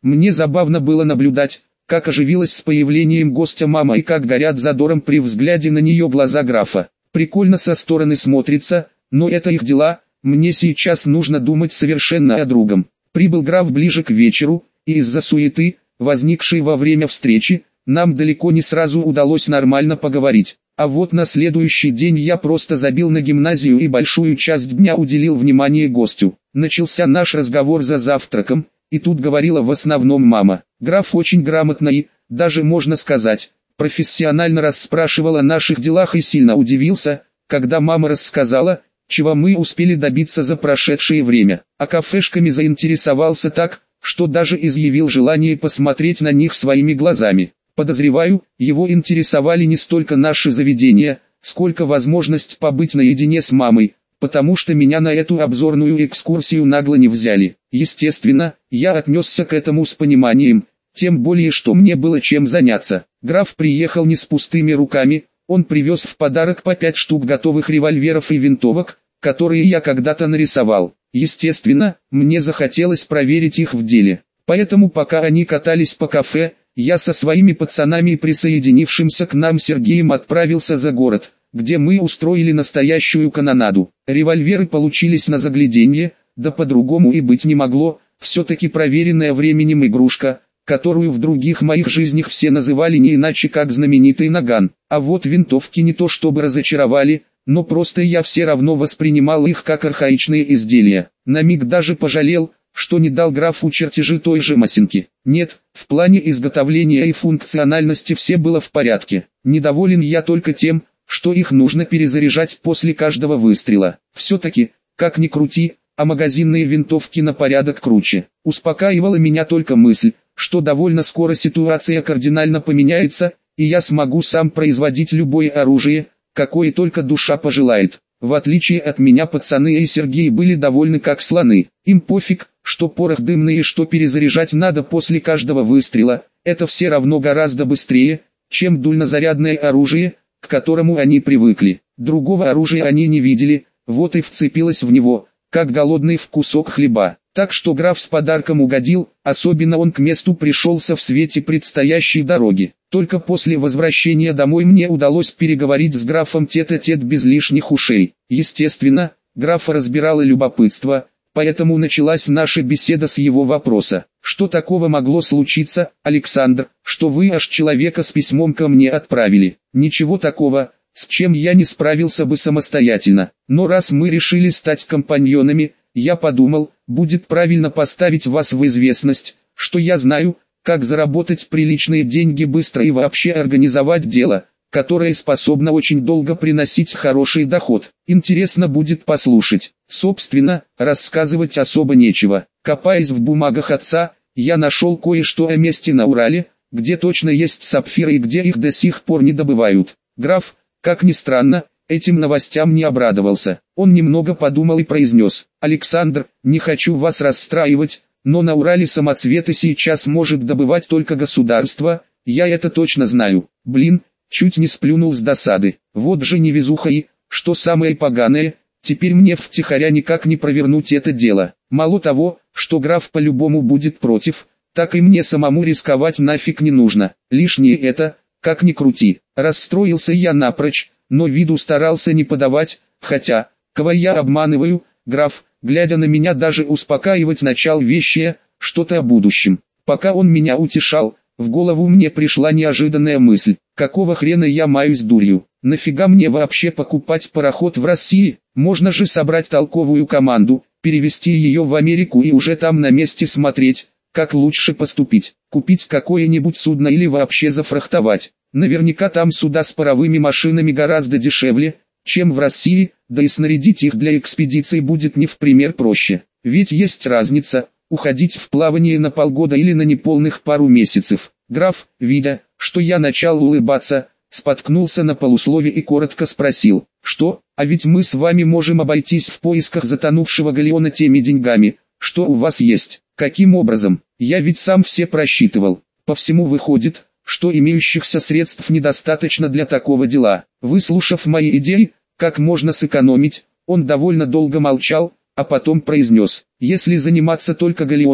Мне забавно было наблюдать, как оживилась с появлением гостя мама и как горят задором при взгляде на нее глаза графа. Прикольно со стороны смотрится, но это их дела, мне сейчас нужно думать совершенно о другом. Прибыл граф ближе к вечеру, и из-за суеты, возникшей во время встречи, нам далеко не сразу удалось нормально поговорить. А вот на следующий день я просто забил на гимназию и большую часть дня уделил внимание гостю. Начался наш разговор за завтраком, и тут говорила в основном мама. Граф очень грамотно и, даже можно сказать, профессионально расспрашивал о наших делах и сильно удивился, когда мама рассказала, чего мы успели добиться за прошедшее время. А кафешками заинтересовался так, что даже изъявил желание посмотреть на них своими глазами. Подозреваю, его интересовали не столько наши заведения, сколько возможность побыть наедине с мамой, потому что меня на эту обзорную экскурсию нагло не взяли. Естественно, я отнесся к этому с пониманием, тем более что мне было чем заняться. Граф приехал не с пустыми руками, он привез в подарок по 5 штук готовых револьверов и винтовок, которые я когда-то нарисовал. Естественно, мне захотелось проверить их в деле. Поэтому пока они катались по кафе, я со своими пацанами и присоединившимся к нам Сергеем отправился за город, где мы устроили настоящую канонаду. Револьверы получились на загляденье, да по-другому и быть не могло, все-таки проверенная временем игрушка, которую в других моих жизнях все называли не иначе как знаменитый наган. А вот винтовки не то чтобы разочаровали, но просто я все равно воспринимал их как архаичные изделия. На миг даже пожалел, что не дал графу чертежи той же Масинки. Нет, в плане изготовления и функциональности все было в порядке. Недоволен я только тем, что их нужно перезаряжать после каждого выстрела. Все-таки, как ни крути, а магазинные винтовки на порядок круче. Успокаивала меня только мысль, что довольно скоро ситуация кардинально поменяется, и я смогу сам производить любое оружие, какое только душа пожелает. В отличие от меня пацаны и Сергей были довольны как слоны. Им пофиг, что порох дымный и что перезаряжать надо после каждого выстрела, это все равно гораздо быстрее, чем дульнозарядное оружие, к которому они привыкли. Другого оружия они не видели, вот и вцепилась в него, как голодный в кусок хлеба. Так что граф с подарком угодил, особенно он к месту пришелся в свете предстоящей дороги. Только после возвращения домой мне удалось переговорить с графом тет-а-тет без лишних ушей. Естественно, графа разбирало любопытство, поэтому началась наша беседа с его вопроса. Что такого могло случиться, Александр, что вы аж человека с письмом ко мне отправили? Ничего такого, с чем я не справился бы самостоятельно. Но раз мы решили стать компаньонами, я подумал, будет правильно поставить вас в известность, что я знаю, как заработать приличные деньги быстро и вообще организовать дело, которое способно очень долго приносить хороший доход. Интересно будет послушать. Собственно, рассказывать особо нечего. Копаясь в бумагах отца, я нашел кое-что о месте на Урале, где точно есть сапфиры и где их до сих пор не добывают. Граф, как ни странно, этим новостям не обрадовался. Он немного подумал и произнес: «Александр, не хочу вас расстраивать, но на Урале самоцветы сейчас может добывать только государство, я это точно знаю». Блин, чуть не сплюнул с досады. Вот же невезуха и, что самое поганое, теперь мне втихаря никак не провернуть это дело. Мало того, что граф по-любому будет против, так и мне самому рисковать нафиг не нужно. Лишнее это, как ни крути. Расстроился я напрочь, но виду старался не подавать, хотя, кого я обманываю, граф, глядя на меня, даже успокаивать начал вещее, что-то о будущем. Пока он меня утешал, в голову мне пришла неожиданная мысль: какого хрена я маюсь дурью? Нафига мне вообще покупать пароход в России? Можно же собрать толковую команду, перевести ее в Америку и уже там на месте смотреть, как лучше поступить. Купить какое-нибудь судно или вообще зафрахтовать. Наверняка там суда с паровыми машинами гораздо дешевле, чем в России, да и снарядить их для экспедиций будет не в пример проще. Ведь есть разница, уходить в плавание на полгода или на неполных пару месяцев. Граф, видя, что я начал улыбаться, споткнулся на полуслове и коротко спросил: «Что, а ведь мы с вами можем обойтись в поисках затонувшего галеона теми деньгами, что у вас есть». Каким образом? Я ведь сам все просчитывал. По всему выходит, что имеющихся средств недостаточно для такого дела. Выслушав мои идеи, как можно сэкономить, он довольно долго молчал, а потом произнес: «Если заниматься только галеоном,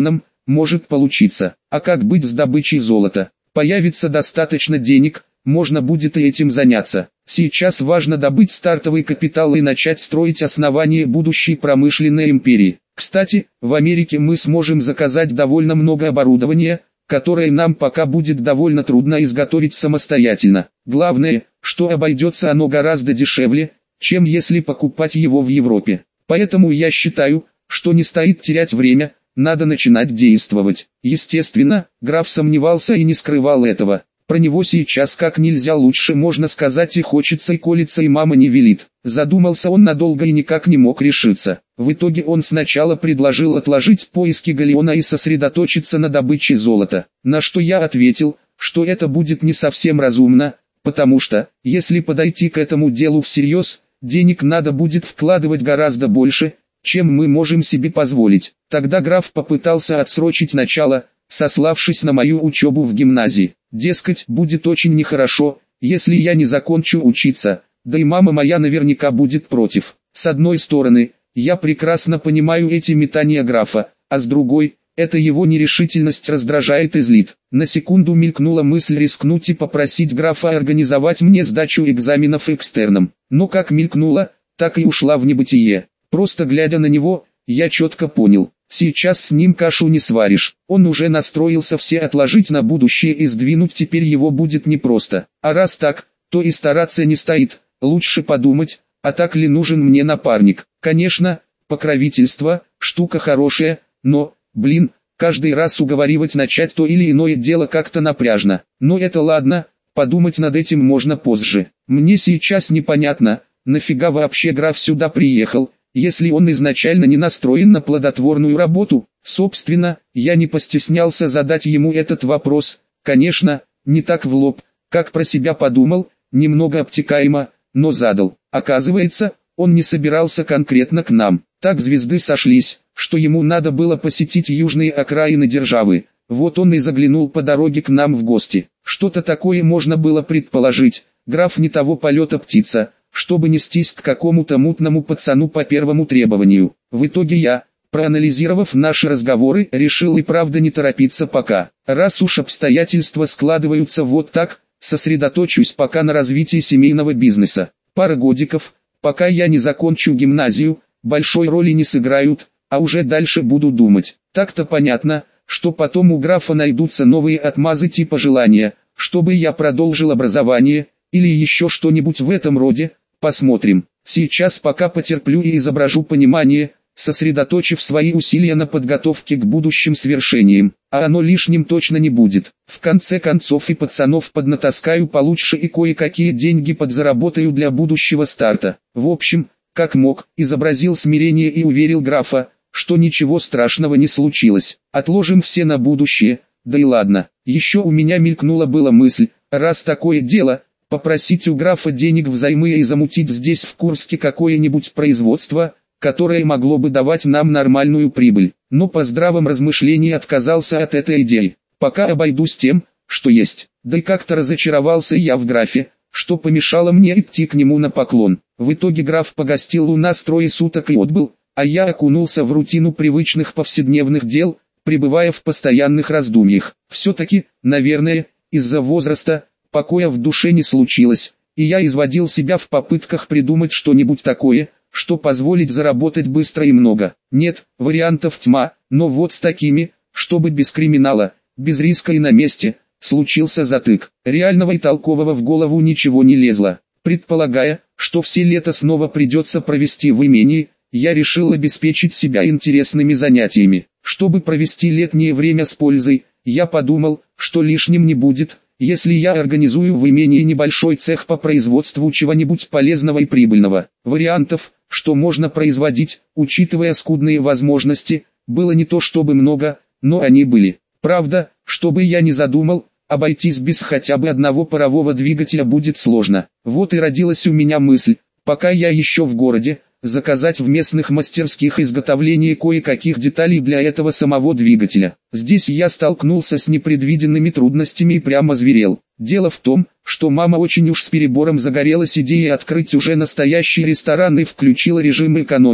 может получиться. А как быть с добычей золота? Появится достаточно денег, можно будет и этим заняться. Сейчас важно добыть стартовый капитал и начать строить основание будущей промышленной империи. Кстати, в Америке мы сможем заказать довольно много оборудования, которое нам пока будет довольно трудно изготовить самостоятельно. Главное, что обойдется оно гораздо дешевле, чем если покупать его в Европе. Поэтому я считаю, что не стоит терять время, надо начинать действовать. Естественно, граф сомневался и не скрывал этого. Про него сейчас как нельзя лучше, можно сказать, и хочется, и колется, и мама не велит. Задумался он надолго и никак не мог решиться. В итоге он сначала предложил отложить поиски галеона и сосредоточиться на добыче золота. На что я ответил, что это будет не совсем разумно, потому что, если подойти к этому делу всерьез, денег надо будет вкладывать гораздо больше, чем мы можем себе позволить. Тогда граф попытался отсрочить начало, сославшись на мою учебу в гимназии. Дескать, будет очень нехорошо, если я не закончу учиться, да и мама моя наверняка будет против. С одной стороны, я прекрасно понимаю эти метания графа, а с другой, эта его нерешительность раздражает и злит. На секунду мелькнула мысль рискнуть и попросить графа организовать мне сдачу экзаменов экстерном. Но как мелькнула, так и ушла в небытие. Просто глядя на него, я четко понял. Сейчас с ним кашу не сваришь. Он уже настроился все отложить на будущее и сдвинуть теперь его будет непросто. А раз так, то и стараться не стоит. Лучше подумать, а так ли нужен мне напарник. Конечно, покровительство – штука хорошая, но, каждый раз уговаривать начать то или иное дело как-то напряжно. Но это ладно, подумать над этим можно позже. Мне сейчас непонятно, нафига вообще граф сюда приехал, если он изначально не настроен на плодотворную работу. Собственно, я не постеснялся задать ему этот вопрос, конечно, не так в лоб, как про себя подумал, немного обтекаемо, но задал. Оказывается, он не собирался конкретно к нам. Так звезды сошлись, что ему надо было посетить южные окраины державы. Вот он и заглянул по дороге к нам в гости. Что-то такое можно было предположить. Граф не того полета птица, чтобы нестись к какому-то мутному пацану по первому требованию. В итоге я, проанализировав наши разговоры, решил и правда не торопиться пока. Раз уж обстоятельства складываются вот так, сосредоточусь пока на развитии семейного бизнеса. Пара годиков, пока я не закончу гимназию, большой роли не сыграют, а уже дальше буду думать. Так-то понятно, что потом у графа найдутся новые отмазы типа желания, чтобы я продолжил образование, или еще что-нибудь в этом роде. Посмотрим. Сейчас пока потерплю и изображу понимание, сосредоточив свои усилия на подготовке к будущим свершениям, а оно лишним точно не будет. В конце концов и пацанов поднатаскаю получше и кое-какие деньги подзаработаю для будущего старта. В общем, как мог, изобразил смирение и уверил графа, что ничего страшного не случилось. Отложим все на будущее, да и ладно. Еще у меня мелькнула была мысль, раз такое дело, попросить у графа денег взаймы и замутить здесь в Курске какое-нибудь производство, которое могло бы давать нам нормальную прибыль. Но по здравом размышлении отказался от этой идеи. Пока обойдусь тем, что есть. Да и как-то разочаровался я в графе, что помешало мне идти к нему на поклон. В итоге граф погостил у нас 3 суток и отбыл, а я окунулся в рутину привычных повседневных дел, пребывая в постоянных раздумьях. Все-таки, наверное, из-за возраста, покоя в душе не случилось, и я изводил себя в попытках придумать что-нибудь такое, что позволит заработать быстро и много. Нет, вариантов тьма, но вот с такими, чтобы без криминала, без риска и на месте, случился затык. Реального и толкового в голову ничего не лезло. Предполагая, что все лето снова придется провести в имении, я решил обеспечить себя интересными занятиями. Чтобы провести летнее время с пользой, я подумал, что лишним не будет, если я организую в имении небольшой цех по производству чего-нибудь полезного и прибыльного. Вариантов, что можно производить, учитывая скудные возможности, было не то чтобы много, но они были. Правда, чтобы я не задумал, обойтись без хотя бы одного парового двигателя будет сложно. Вот и родилась у меня мысль, пока я еще в городе, заказать в местных мастерских изготовление кое-каких деталей для этого самого двигателя. Здесь я столкнулся с непредвиденными трудностями и прямо зверел. Дело в том, что мама очень уж с перебором загорелась идеей открыть уже настоящий ресторан и включила режим экономии,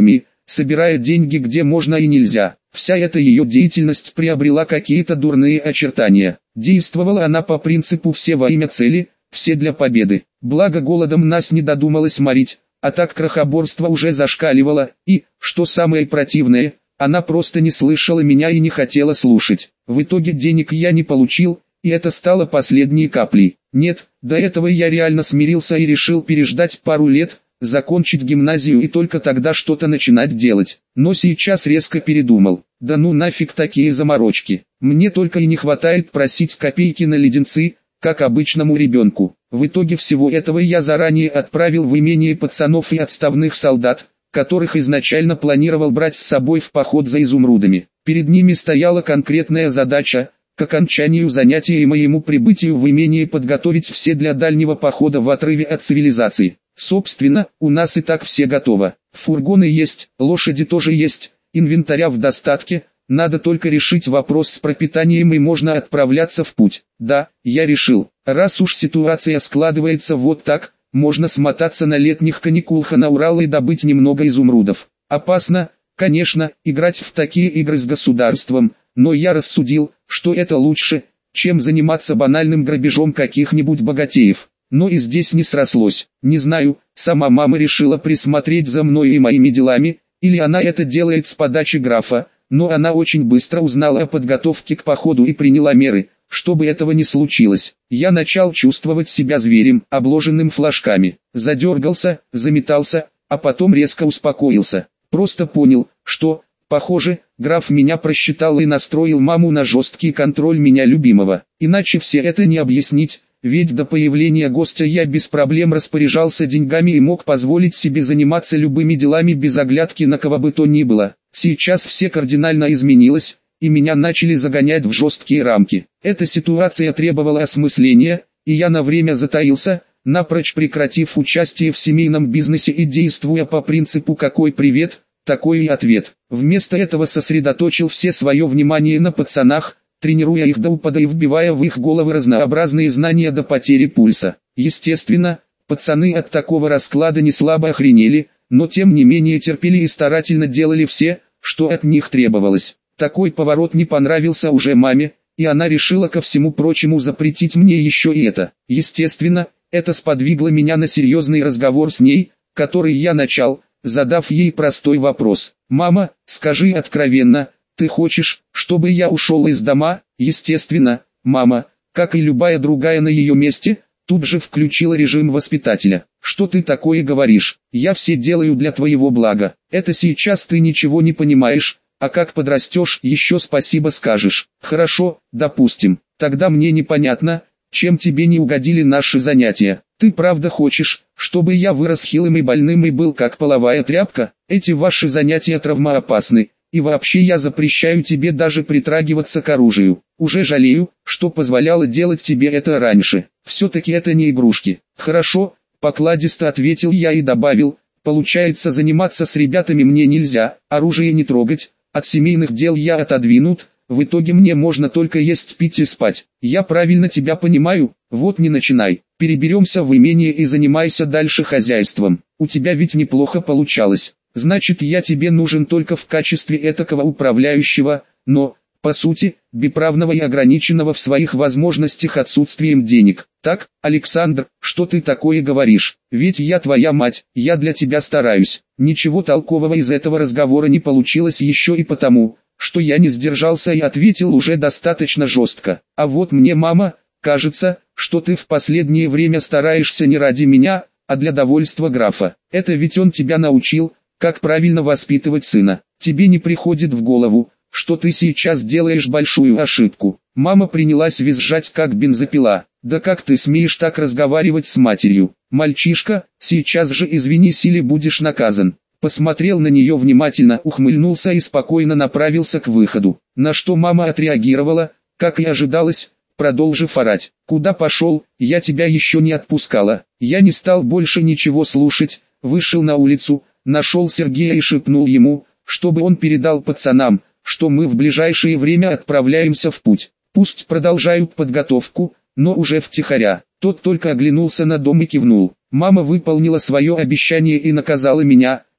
собирая деньги где можно и нельзя. Вся эта ее деятельность приобрела какие-то дурные очертания. Действовала она по принципу «все во имя цели, все для победы». Благо голодом нас не додумалось морить, а так крохоборство уже зашкаливало, и, что самое противное, она просто не слышала меня и не хотела слушать. В итоге денег я не получил, и это стало последней каплей. Нет, до этого я реально смирился и решил переждать пару лет, закончить гимназию и только тогда что-то начинать делать. Но сейчас резко передумал. Да ну нафиг такие заморочки. Мне только и не хватает просить копейки на леденцы, как обычному ребенку. В итоге всего этого я заранее отправил в имение пацанов и отставных солдат, которых изначально планировал брать с собой в поход за изумрудами. Перед ними стояла конкретная задача – к окончанию занятия и моему прибытию в имение подготовить все для дальнего похода в отрыве от цивилизации. Собственно, у нас и так все готово. Фургоны есть, лошади тоже есть, инвентаря в достатке, надо только решить вопрос с пропитанием и можно отправляться в путь. Да, я решил, раз уж ситуация складывается вот так, можно смотаться на летних каникулах на Урал и добыть немного изумрудов. Опасно, конечно, играть в такие игры с государством, но я рассудил, что это лучше, чем заниматься банальным грабежом каких-нибудь богатеев. Но и здесь не срослось. Не знаю, сама мама решила присмотреть за мной и моими делами, или она это делает с подачи графа, но она очень быстро узнала о подготовке к походу и приняла меры, чтобы этого не случилось. Я начал чувствовать себя зверем, обложенным флажками. Задергался, заметался, а потом резко успокоился. Просто понял, что, похоже, граф меня просчитал и настроил маму на жесткий контроль меня любимого. Иначе все это не объяснить, ведь до появления гостя я без проблем распоряжался деньгами и мог позволить себе заниматься любыми делами без оглядки на кого бы то ни было. Сейчас все кардинально изменилось, и меня начали загонять в жесткие рамки. Эта ситуация требовала осмысления, и я на время затаился, напрочь прекратив участие в семейном бизнесе и действуя по принципу «какой привет, такой и ответ». Вместо этого сосредоточил все свое внимание на пацанах, тренируя их до упада и вбивая в их головы разнообразные знания до потери пульса. Естественно, пацаны от такого расклада не слабо охренели, но тем не менее терпели и старательно делали все, что от них требовалось. Такой поворот не понравился уже маме, и она решила ко всему прочему запретить мне еще и это. Естественно, это сподвигло меня на серьезный разговор с ней, который я начал, задав ей простой вопрос. «Мама, скажи откровенно, ты хочешь, чтобы я ушел из дома?» Естественно, мама, как и любая другая на ее месте, тут же включила режим воспитателя. «Что ты такое говоришь? Я все делаю для твоего блага. Это сейчас ты ничего не понимаешь, а как подрастешь, еще спасибо скажешь». «Хорошо, допустим. Тогда мне непонятно, чем тебе не угодили наши занятия. Ты правда хочешь, чтобы я вырос хилым и больным и был как половая тряпка? Эти ваши занятия травмоопасны, и вообще я запрещаю тебе даже притрагиваться к оружию. Уже жалею, что позволяла делать тебе это раньше. Все-таки это не игрушки». «Хорошо», покладисто ответил я и добавил, «получается, заниматься с ребятами мне нельзя, оружие не трогать, от семейных дел я отодвинут, в итоге мне можно только есть, пить и спать. Я правильно тебя понимаю? Вот не начинай. Переберемся в имение и занимайся дальше хозяйством. У тебя ведь неплохо получалось. Значит, я тебе нужен только в качестве этакого управляющего, но, по сути, беправного и ограниченного в своих возможностях отсутствием денег. Так, Александр, что ты такое говоришь? Ведь я твоя мать, я для тебя стараюсь». Ничего толкового из этого разговора не получилось еще и потому, что я не сдержался и ответил уже достаточно жестко. «А вот мне, мама, кажется, что ты в последнее время стараешься не ради меня, а для довольства графа. Это ведь он тебя научил, как правильно воспитывать сына. Тебе не приходит в голову, что ты сейчас делаешь большую ошибку». Мама принялась визжать как бензопила. «Да как ты смеешь так разговаривать с матерью? Мальчишка, сейчас же извинись или будешь наказан». Посмотрел на нее внимательно, ухмыльнулся и спокойно направился к выходу. На что мама отреагировала, как и ожидалось, продолжив орать. «Куда пошел? Я тебя еще не отпускала». Я не стал больше ничего слушать, вышел на улицу, нашел Сергея и шепнул ему, чтобы он передал пацанам, что мы в ближайшее время отправляемся в путь. Пусть продолжают подготовку, но уже втихаря. Тот только оглянулся на дом и кивнул. Мама выполнила свое обещание и наказала меня,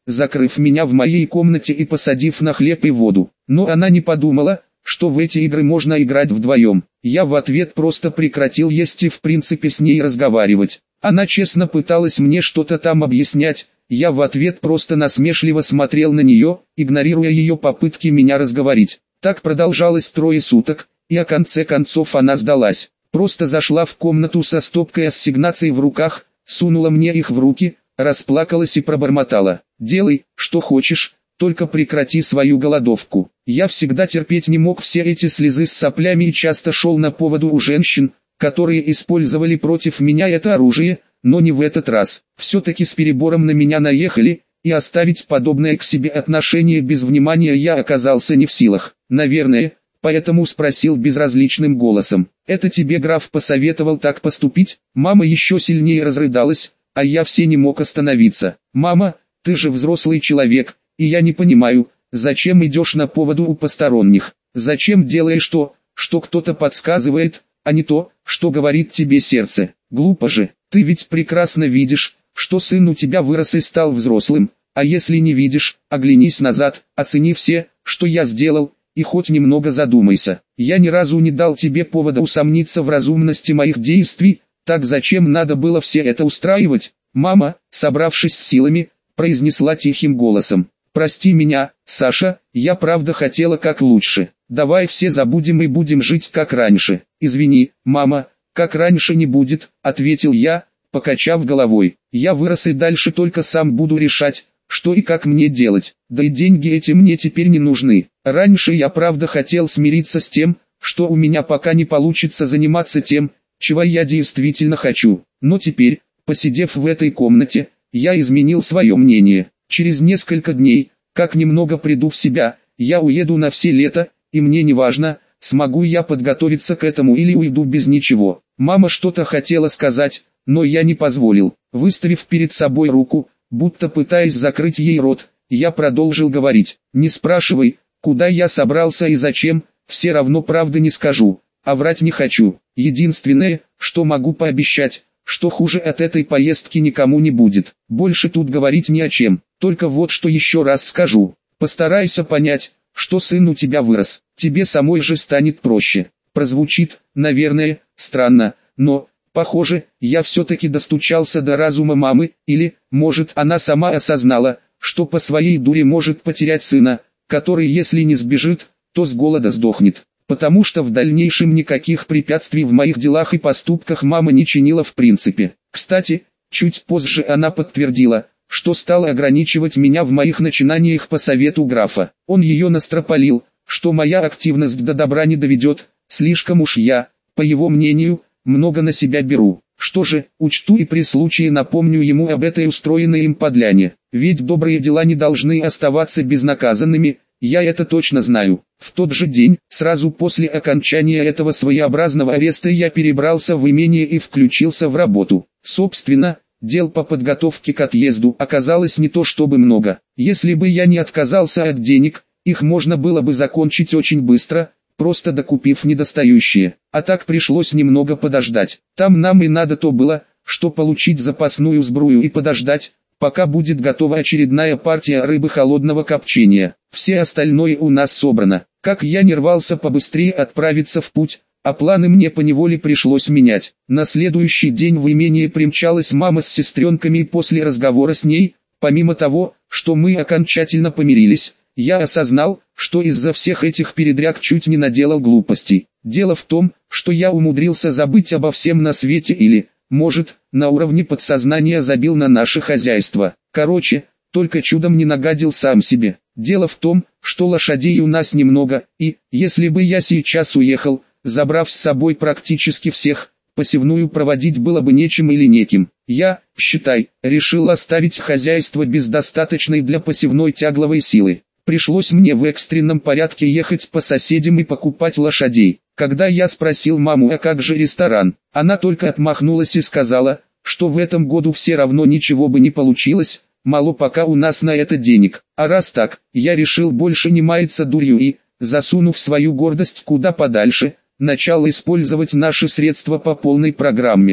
закрыв меня в моей комнате и посадив на хлеб и воду. Но она не подумала, что в эти игры можно играть вдвоем. Я в ответ просто прекратил есть и в принципе с ней разговаривать. Она честно пыталась мне что-то там объяснять, я в ответ просто насмешливо смотрел на нее, игнорируя ее попытки меня разговорить. Так продолжалось 3 суток, и о конце концов она сдалась. Просто зашла в комнату со стопкой ассигнаций в руках, сунула мне их в руки, расплакалась и пробормотала: «Делай, что хочешь, только прекрати свою голодовку». Я всегда терпеть не мог все эти слезы с соплями и часто шел на поводу у женщин, которые использовали против меня это оружие, но не в этот раз. Все-таки с перебором на меня наехали, и оставить подобное к себе отношение без внимания я оказался не в силах. Наверное, поэтому спросил безразличным голосом: «Это тебе граф посоветовал так поступить?» Мама еще сильнее разрыдалась, а я все не мог остановиться. «Мама, ты же взрослый человек, и я не понимаю, зачем идешь на поводу у посторонних? Зачем делаешь то, что кто-то подсказывает, а не то, что говорит тебе сердце? Глупо же, ты ведь прекрасно видишь, что сын у тебя вырос и стал взрослым, а если не видишь, оглянись назад, оцени все, что я сделал, и хоть немного задумайся. Я ни разу не дал тебе повода усомниться в разумности моих действий, так зачем надо было все это устраивать?» Мама, собравшись с силами, произнесла тихим голосом: «Прости меня, Саша, я правда хотела как лучше. Давай все забудем и будем жить как раньше». «Извини, мама, как раньше не будет», — ответил я, покачав головой. «Я вырос и дальше только сам буду решать, что и как мне делать, да и деньги эти мне теперь не нужны. Раньше я правда хотел смириться с тем, что у меня пока не получится заниматься тем, чего я действительно хочу. Но теперь, посидев в этой комнате, я изменил свое мнение. Через несколько дней, как немного приду в себя, я уеду на все лето, и мне не важно, смогу я подготовиться к этому или уйду без ничего». Мама что-то хотела сказать, но я не позволил. Выставив перед собой руку, будто пытаясь закрыть ей рот, я продолжил говорить: «Не спрашивай, куда я собрался и зачем, все равно правды не скажу, а врать не хочу. Единственное, что могу пообещать, что хуже от этой поездки никому не будет. Больше тут говорить ни о чем, только вот что еще раз скажу. Постарайся понять, что сын у тебя вырос, тебе самой же станет проще». Прозвучит, наверное, странно, но, похоже, я все-таки достучался до разума мамы, или, может, она сама осознала, что по своей дуре может потерять сына, который если не сбежит, то с голода сдохнет. Потому что в дальнейшем никаких препятствий в моих делах и поступках мама не чинила в принципе. Кстати, чуть позже она подтвердила, что стала ограничивать меня в моих начинаниях по совету графа. Он ее настропалил, что моя активность до добра не доведет, слишком уж я, по его мнению, много на себя беру. Что же, учту и при случае напомню ему об этой устроенной им подляне. Ведь добрые дела не должны оставаться безнаказанными, я это точно знаю. В тот же день, сразу после окончания этого своеобразного ареста, я перебрался в имение и включился в работу. Собственно, дел по подготовке к отъезду оказалось не то чтобы много. Если бы я не отказался от денег, их можно было бы закончить очень быстро, просто докупив недостающие. А так пришлось немного подождать. Там нам и надо то было, что получить запасную сбрую и подождать, пока будет готова очередная партия рыбы холодного копчения. Все остальное у нас собрано. Как я не рвался побыстрее отправиться в путь, а планы мне поневоле пришлось менять. На следующий день в имение примчалась мама с сестренками, и после разговора с ней, помимо того, что мы окончательно помирились, я осознал, что из-за всех этих передряг чуть не наделал глупостей. Дело в том, что я умудрился забыть обо всем на свете или, может, на уровне подсознания забил на наше хозяйство. Короче, только чудом не нагадил сам себе. Дело в том, что лошадей у нас немного, и, если бы я сейчас уехал, забрав с собой практически всех, посевную проводить было бы нечем или неким. Я, считай, решил оставить хозяйство без достаточной для посевной тягловой силы. Пришлось мне в экстренном порядке ехать по соседям и покупать лошадей. Когда я спросил маму, а как же ресторан, она только отмахнулась и сказала, что в этом году все равно ничего бы не получилось, мало пока у нас на это денег. А раз так, я решил больше не маяться дурью и, засунув свою гордость куда подальше, начал использовать наши средства по полной программе.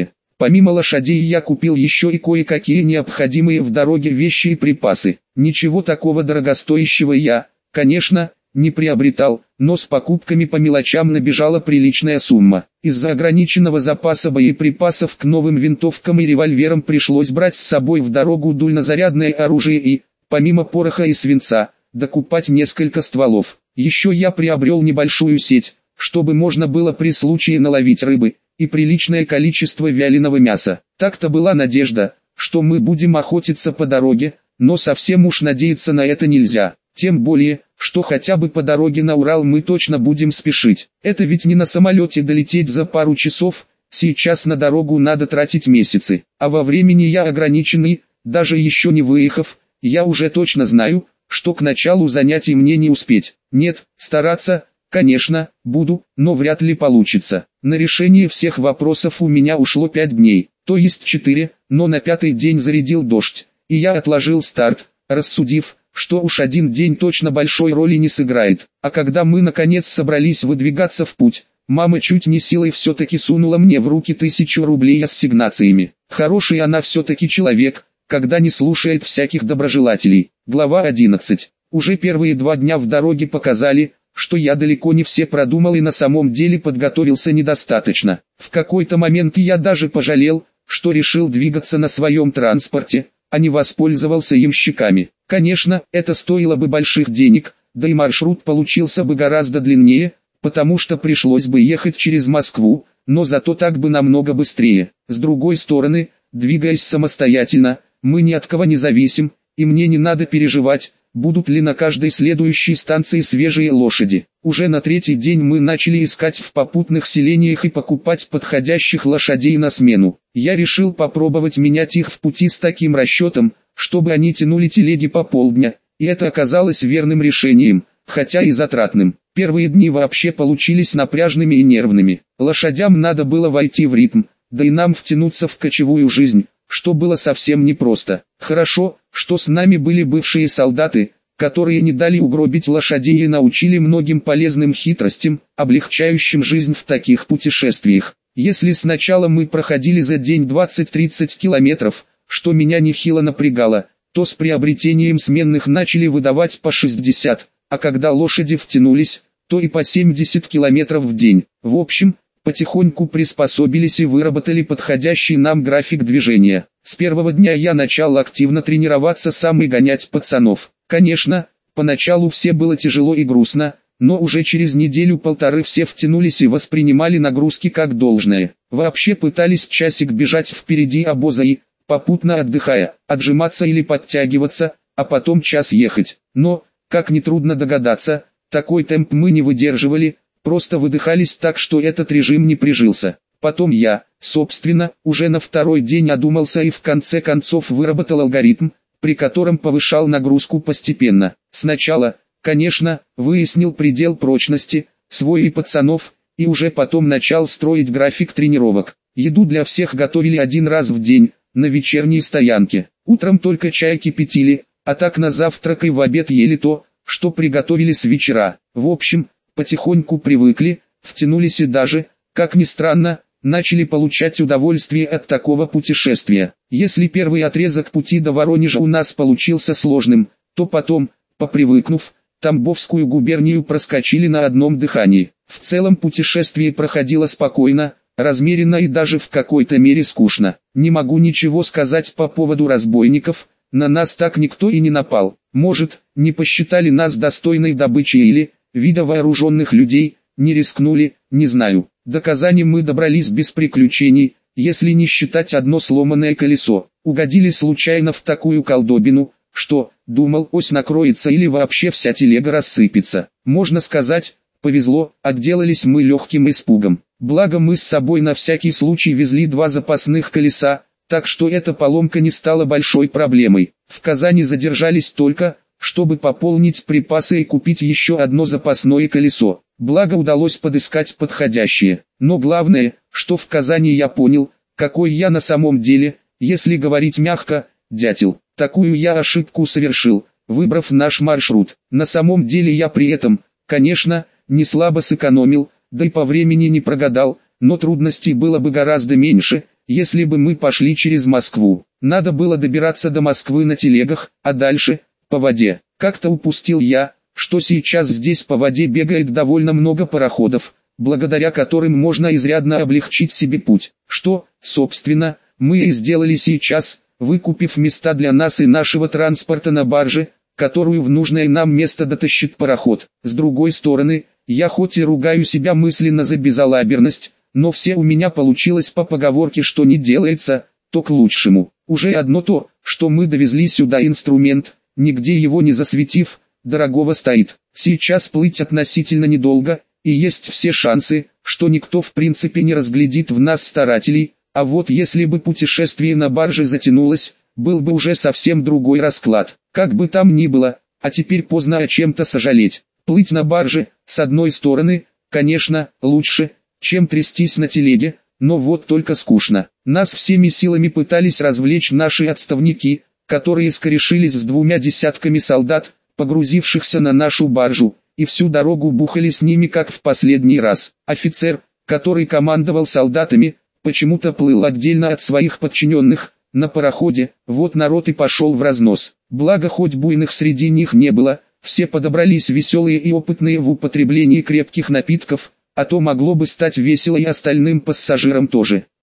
Помимо лошадей я купил еще и кое-какие необходимые в дороге вещи и припасы. Ничего такого дорогостоящего я, конечно, не приобретал, но с покупками по мелочам набежала приличная сумма. Из-за ограниченного запаса боеприпасов к новым винтовкам и револьверам пришлось брать с собой в дорогу дульнозарядное оружие и, помимо пороха и свинца, докупать несколько стволов. Еще я приобрел небольшую сеть, чтобы можно было при случае наловить рыбы, и приличное количество вяленого мяса. Так-то была надежда, что мы будем охотиться по дороге, но совсем уж надеяться на это нельзя. Тем более, что хотя бы по дороге на Урал мы точно будем спешить. Это ведь не на самолете долететь за пару часов, сейчас на дорогу надо тратить месяцы. А во времени я ограниченный, даже еще не выехав, я уже точно знаю, что к началу занятий мне не успеть. Нет, стараться, конечно, буду, но вряд ли получится. На решение всех вопросов у меня ушло 5 дней, то есть 4, но на 5-й день зарядил дождь, и я отложил старт, рассудив, что уж один день точно большой роли не сыграет. А когда мы наконец собрались выдвигаться в путь, мама чуть не силой все-таки сунула мне в руки 1000 рублей ассигнациями. Хороший она все-таки человек, когда не слушает всяких доброжелателей. Глава 11. Уже первые 2 дня в дороге показали, что я далеко не все продумал и на самом деле подготовился недостаточно. В какой-то момент я даже пожалел, что решил двигаться на своем транспорте, а не воспользовался ямщиками. Конечно, это стоило бы больших денег, да и маршрут получился бы гораздо длиннее, потому что пришлось бы ехать через Москву, но зато так бы намного быстрее. С другой стороны, двигаясь самостоятельно, мы ни от кого не зависим, и мне не надо переживать, будут ли на каждой следующей станции свежие лошади. Уже на 3-й день мы начали искать в попутных селениях и покупать подходящих лошадей на смену. Я решил попробовать менять их в пути с таким расчетом, чтобы они тянули телеги по полдня, и это оказалось верным решением, хотя и затратным. Первые дни вообще получились напряжными и нервными. Лошадям надо было войти в ритм, да и нам втянуться в кочевую жизнь, что было совсем непросто. Хорошо, что с нами были бывшие солдаты, которые не дали угробить лошадей и научили многим полезным хитростям, облегчающим жизнь в таких путешествиях. Если сначала мы проходили за день 20-30 километров, что меня нехило напрягало, то с приобретением сменных начали выдавать по 60, а когда лошади втянулись, то и по 70 километров в день. В общем, потихоньку приспособились и выработали подходящий нам график движения. С первого дня я начал активно тренироваться сам и гонять пацанов. Конечно, поначалу все было тяжело и грустно, но уже через неделю-полторы все втянулись и воспринимали нагрузки как должное. Вообще пытались часик бежать впереди обоза и, попутно отдыхая, отжиматься или подтягиваться, а потом час ехать. Но, как нетрудно догадаться, такой темп мы не выдерживали, просто выдыхались так, что этот режим не прижился. Потом я, собственно, уже на 2-й день одумался и в конце концов выработал алгоритм, при котором повышал нагрузку постепенно. Сначала, конечно, выяснил предел прочности, свой и пацанов, и уже потом начал строить график тренировок. Еду для всех готовили 1 раз в день, на вечерней стоянке. Утром только чай кипятили, а так на завтрак и в обед ели то, что приготовили с вечера. В общем, потихоньку привыкли, втянулись и даже, как ни странно, начали получать удовольствие от такого путешествия. Если первый отрезок пути до Воронежа у нас получился сложным, то потом, попривыкнув, Тамбовскую губернию проскочили на одном дыхании. В целом путешествие проходило спокойно, размеренно и даже в какой-то мере скучно. Не могу ничего сказать по поводу разбойников, на нас так никто и не напал. Может, не посчитали нас достойной добычи или, видя вооруженных людей, не рискнули, не знаю. До Казани мы добрались без приключений, если не считать одно сломанное колесо. Угодили случайно в такую колдобину, что, думал, ось накроется или вообще вся телега рассыпется. Можно сказать, повезло, отделались мы легким испугом. Благо мы с собой на всякий случай везли 2 запасных колеса, так что эта поломка не стала большой проблемой. В Казани задержались только, чтобы пополнить припасы и купить еще одно запасное колесо. Благо удалось подыскать подходящее. Но главное, что в Казани я понял, какой я на самом деле, если говорить мягко, дятел. Такую я ошибку совершил, выбрав наш маршрут. На самом деле я при этом, конечно, не слабо сэкономил, да и по времени не прогадал, но трудностей было бы гораздо меньше, если бы мы пошли через Москву. Надо было добираться до Москвы на телегах, а дальше – по воде. Как-то упустил я, что сейчас здесь по воде бегает довольно много пароходов, благодаря которым можно изрядно облегчить себе путь. Что, собственно, мы и сделали сейчас, выкупив места для нас и нашего транспорта на барже, которую в нужное нам место дотащит пароход. С другой стороны, я хоть и ругаю себя мысленно за безалаберность, но все у меня получилось по поговорке, что не делается, то к лучшему. Уже одно то, что мы довезли сюда инструмент, нигде его не засветив, дорогого стоит. Сейчас плыть относительно недолго, и есть все шансы, что никто в принципе не разглядит в нас старателей, а вот если бы путешествие на барже затянулось, был бы уже совсем другой расклад. Как бы там ни было, а теперь поздно о чем-то сожалеть. Плыть на барже, с одной стороны, конечно, лучше, чем трястись на телеге, но вот только скучно. Нас всеми силами пытались развлечь наши отставники, которые скорешились с 2 десятками солдат, погрузившихся на нашу баржу, и всю дорогу бухали с ними как в последний раз. Офицер, который командовал солдатами, почему-то плыл отдельно от своих подчиненных, на пароходе, вот народ и пошел в разнос. Благо хоть буйных среди них не было, все подобрались веселые и опытные в употреблении крепких напитков, а то могло бы стать весело и остальным пассажирам тоже.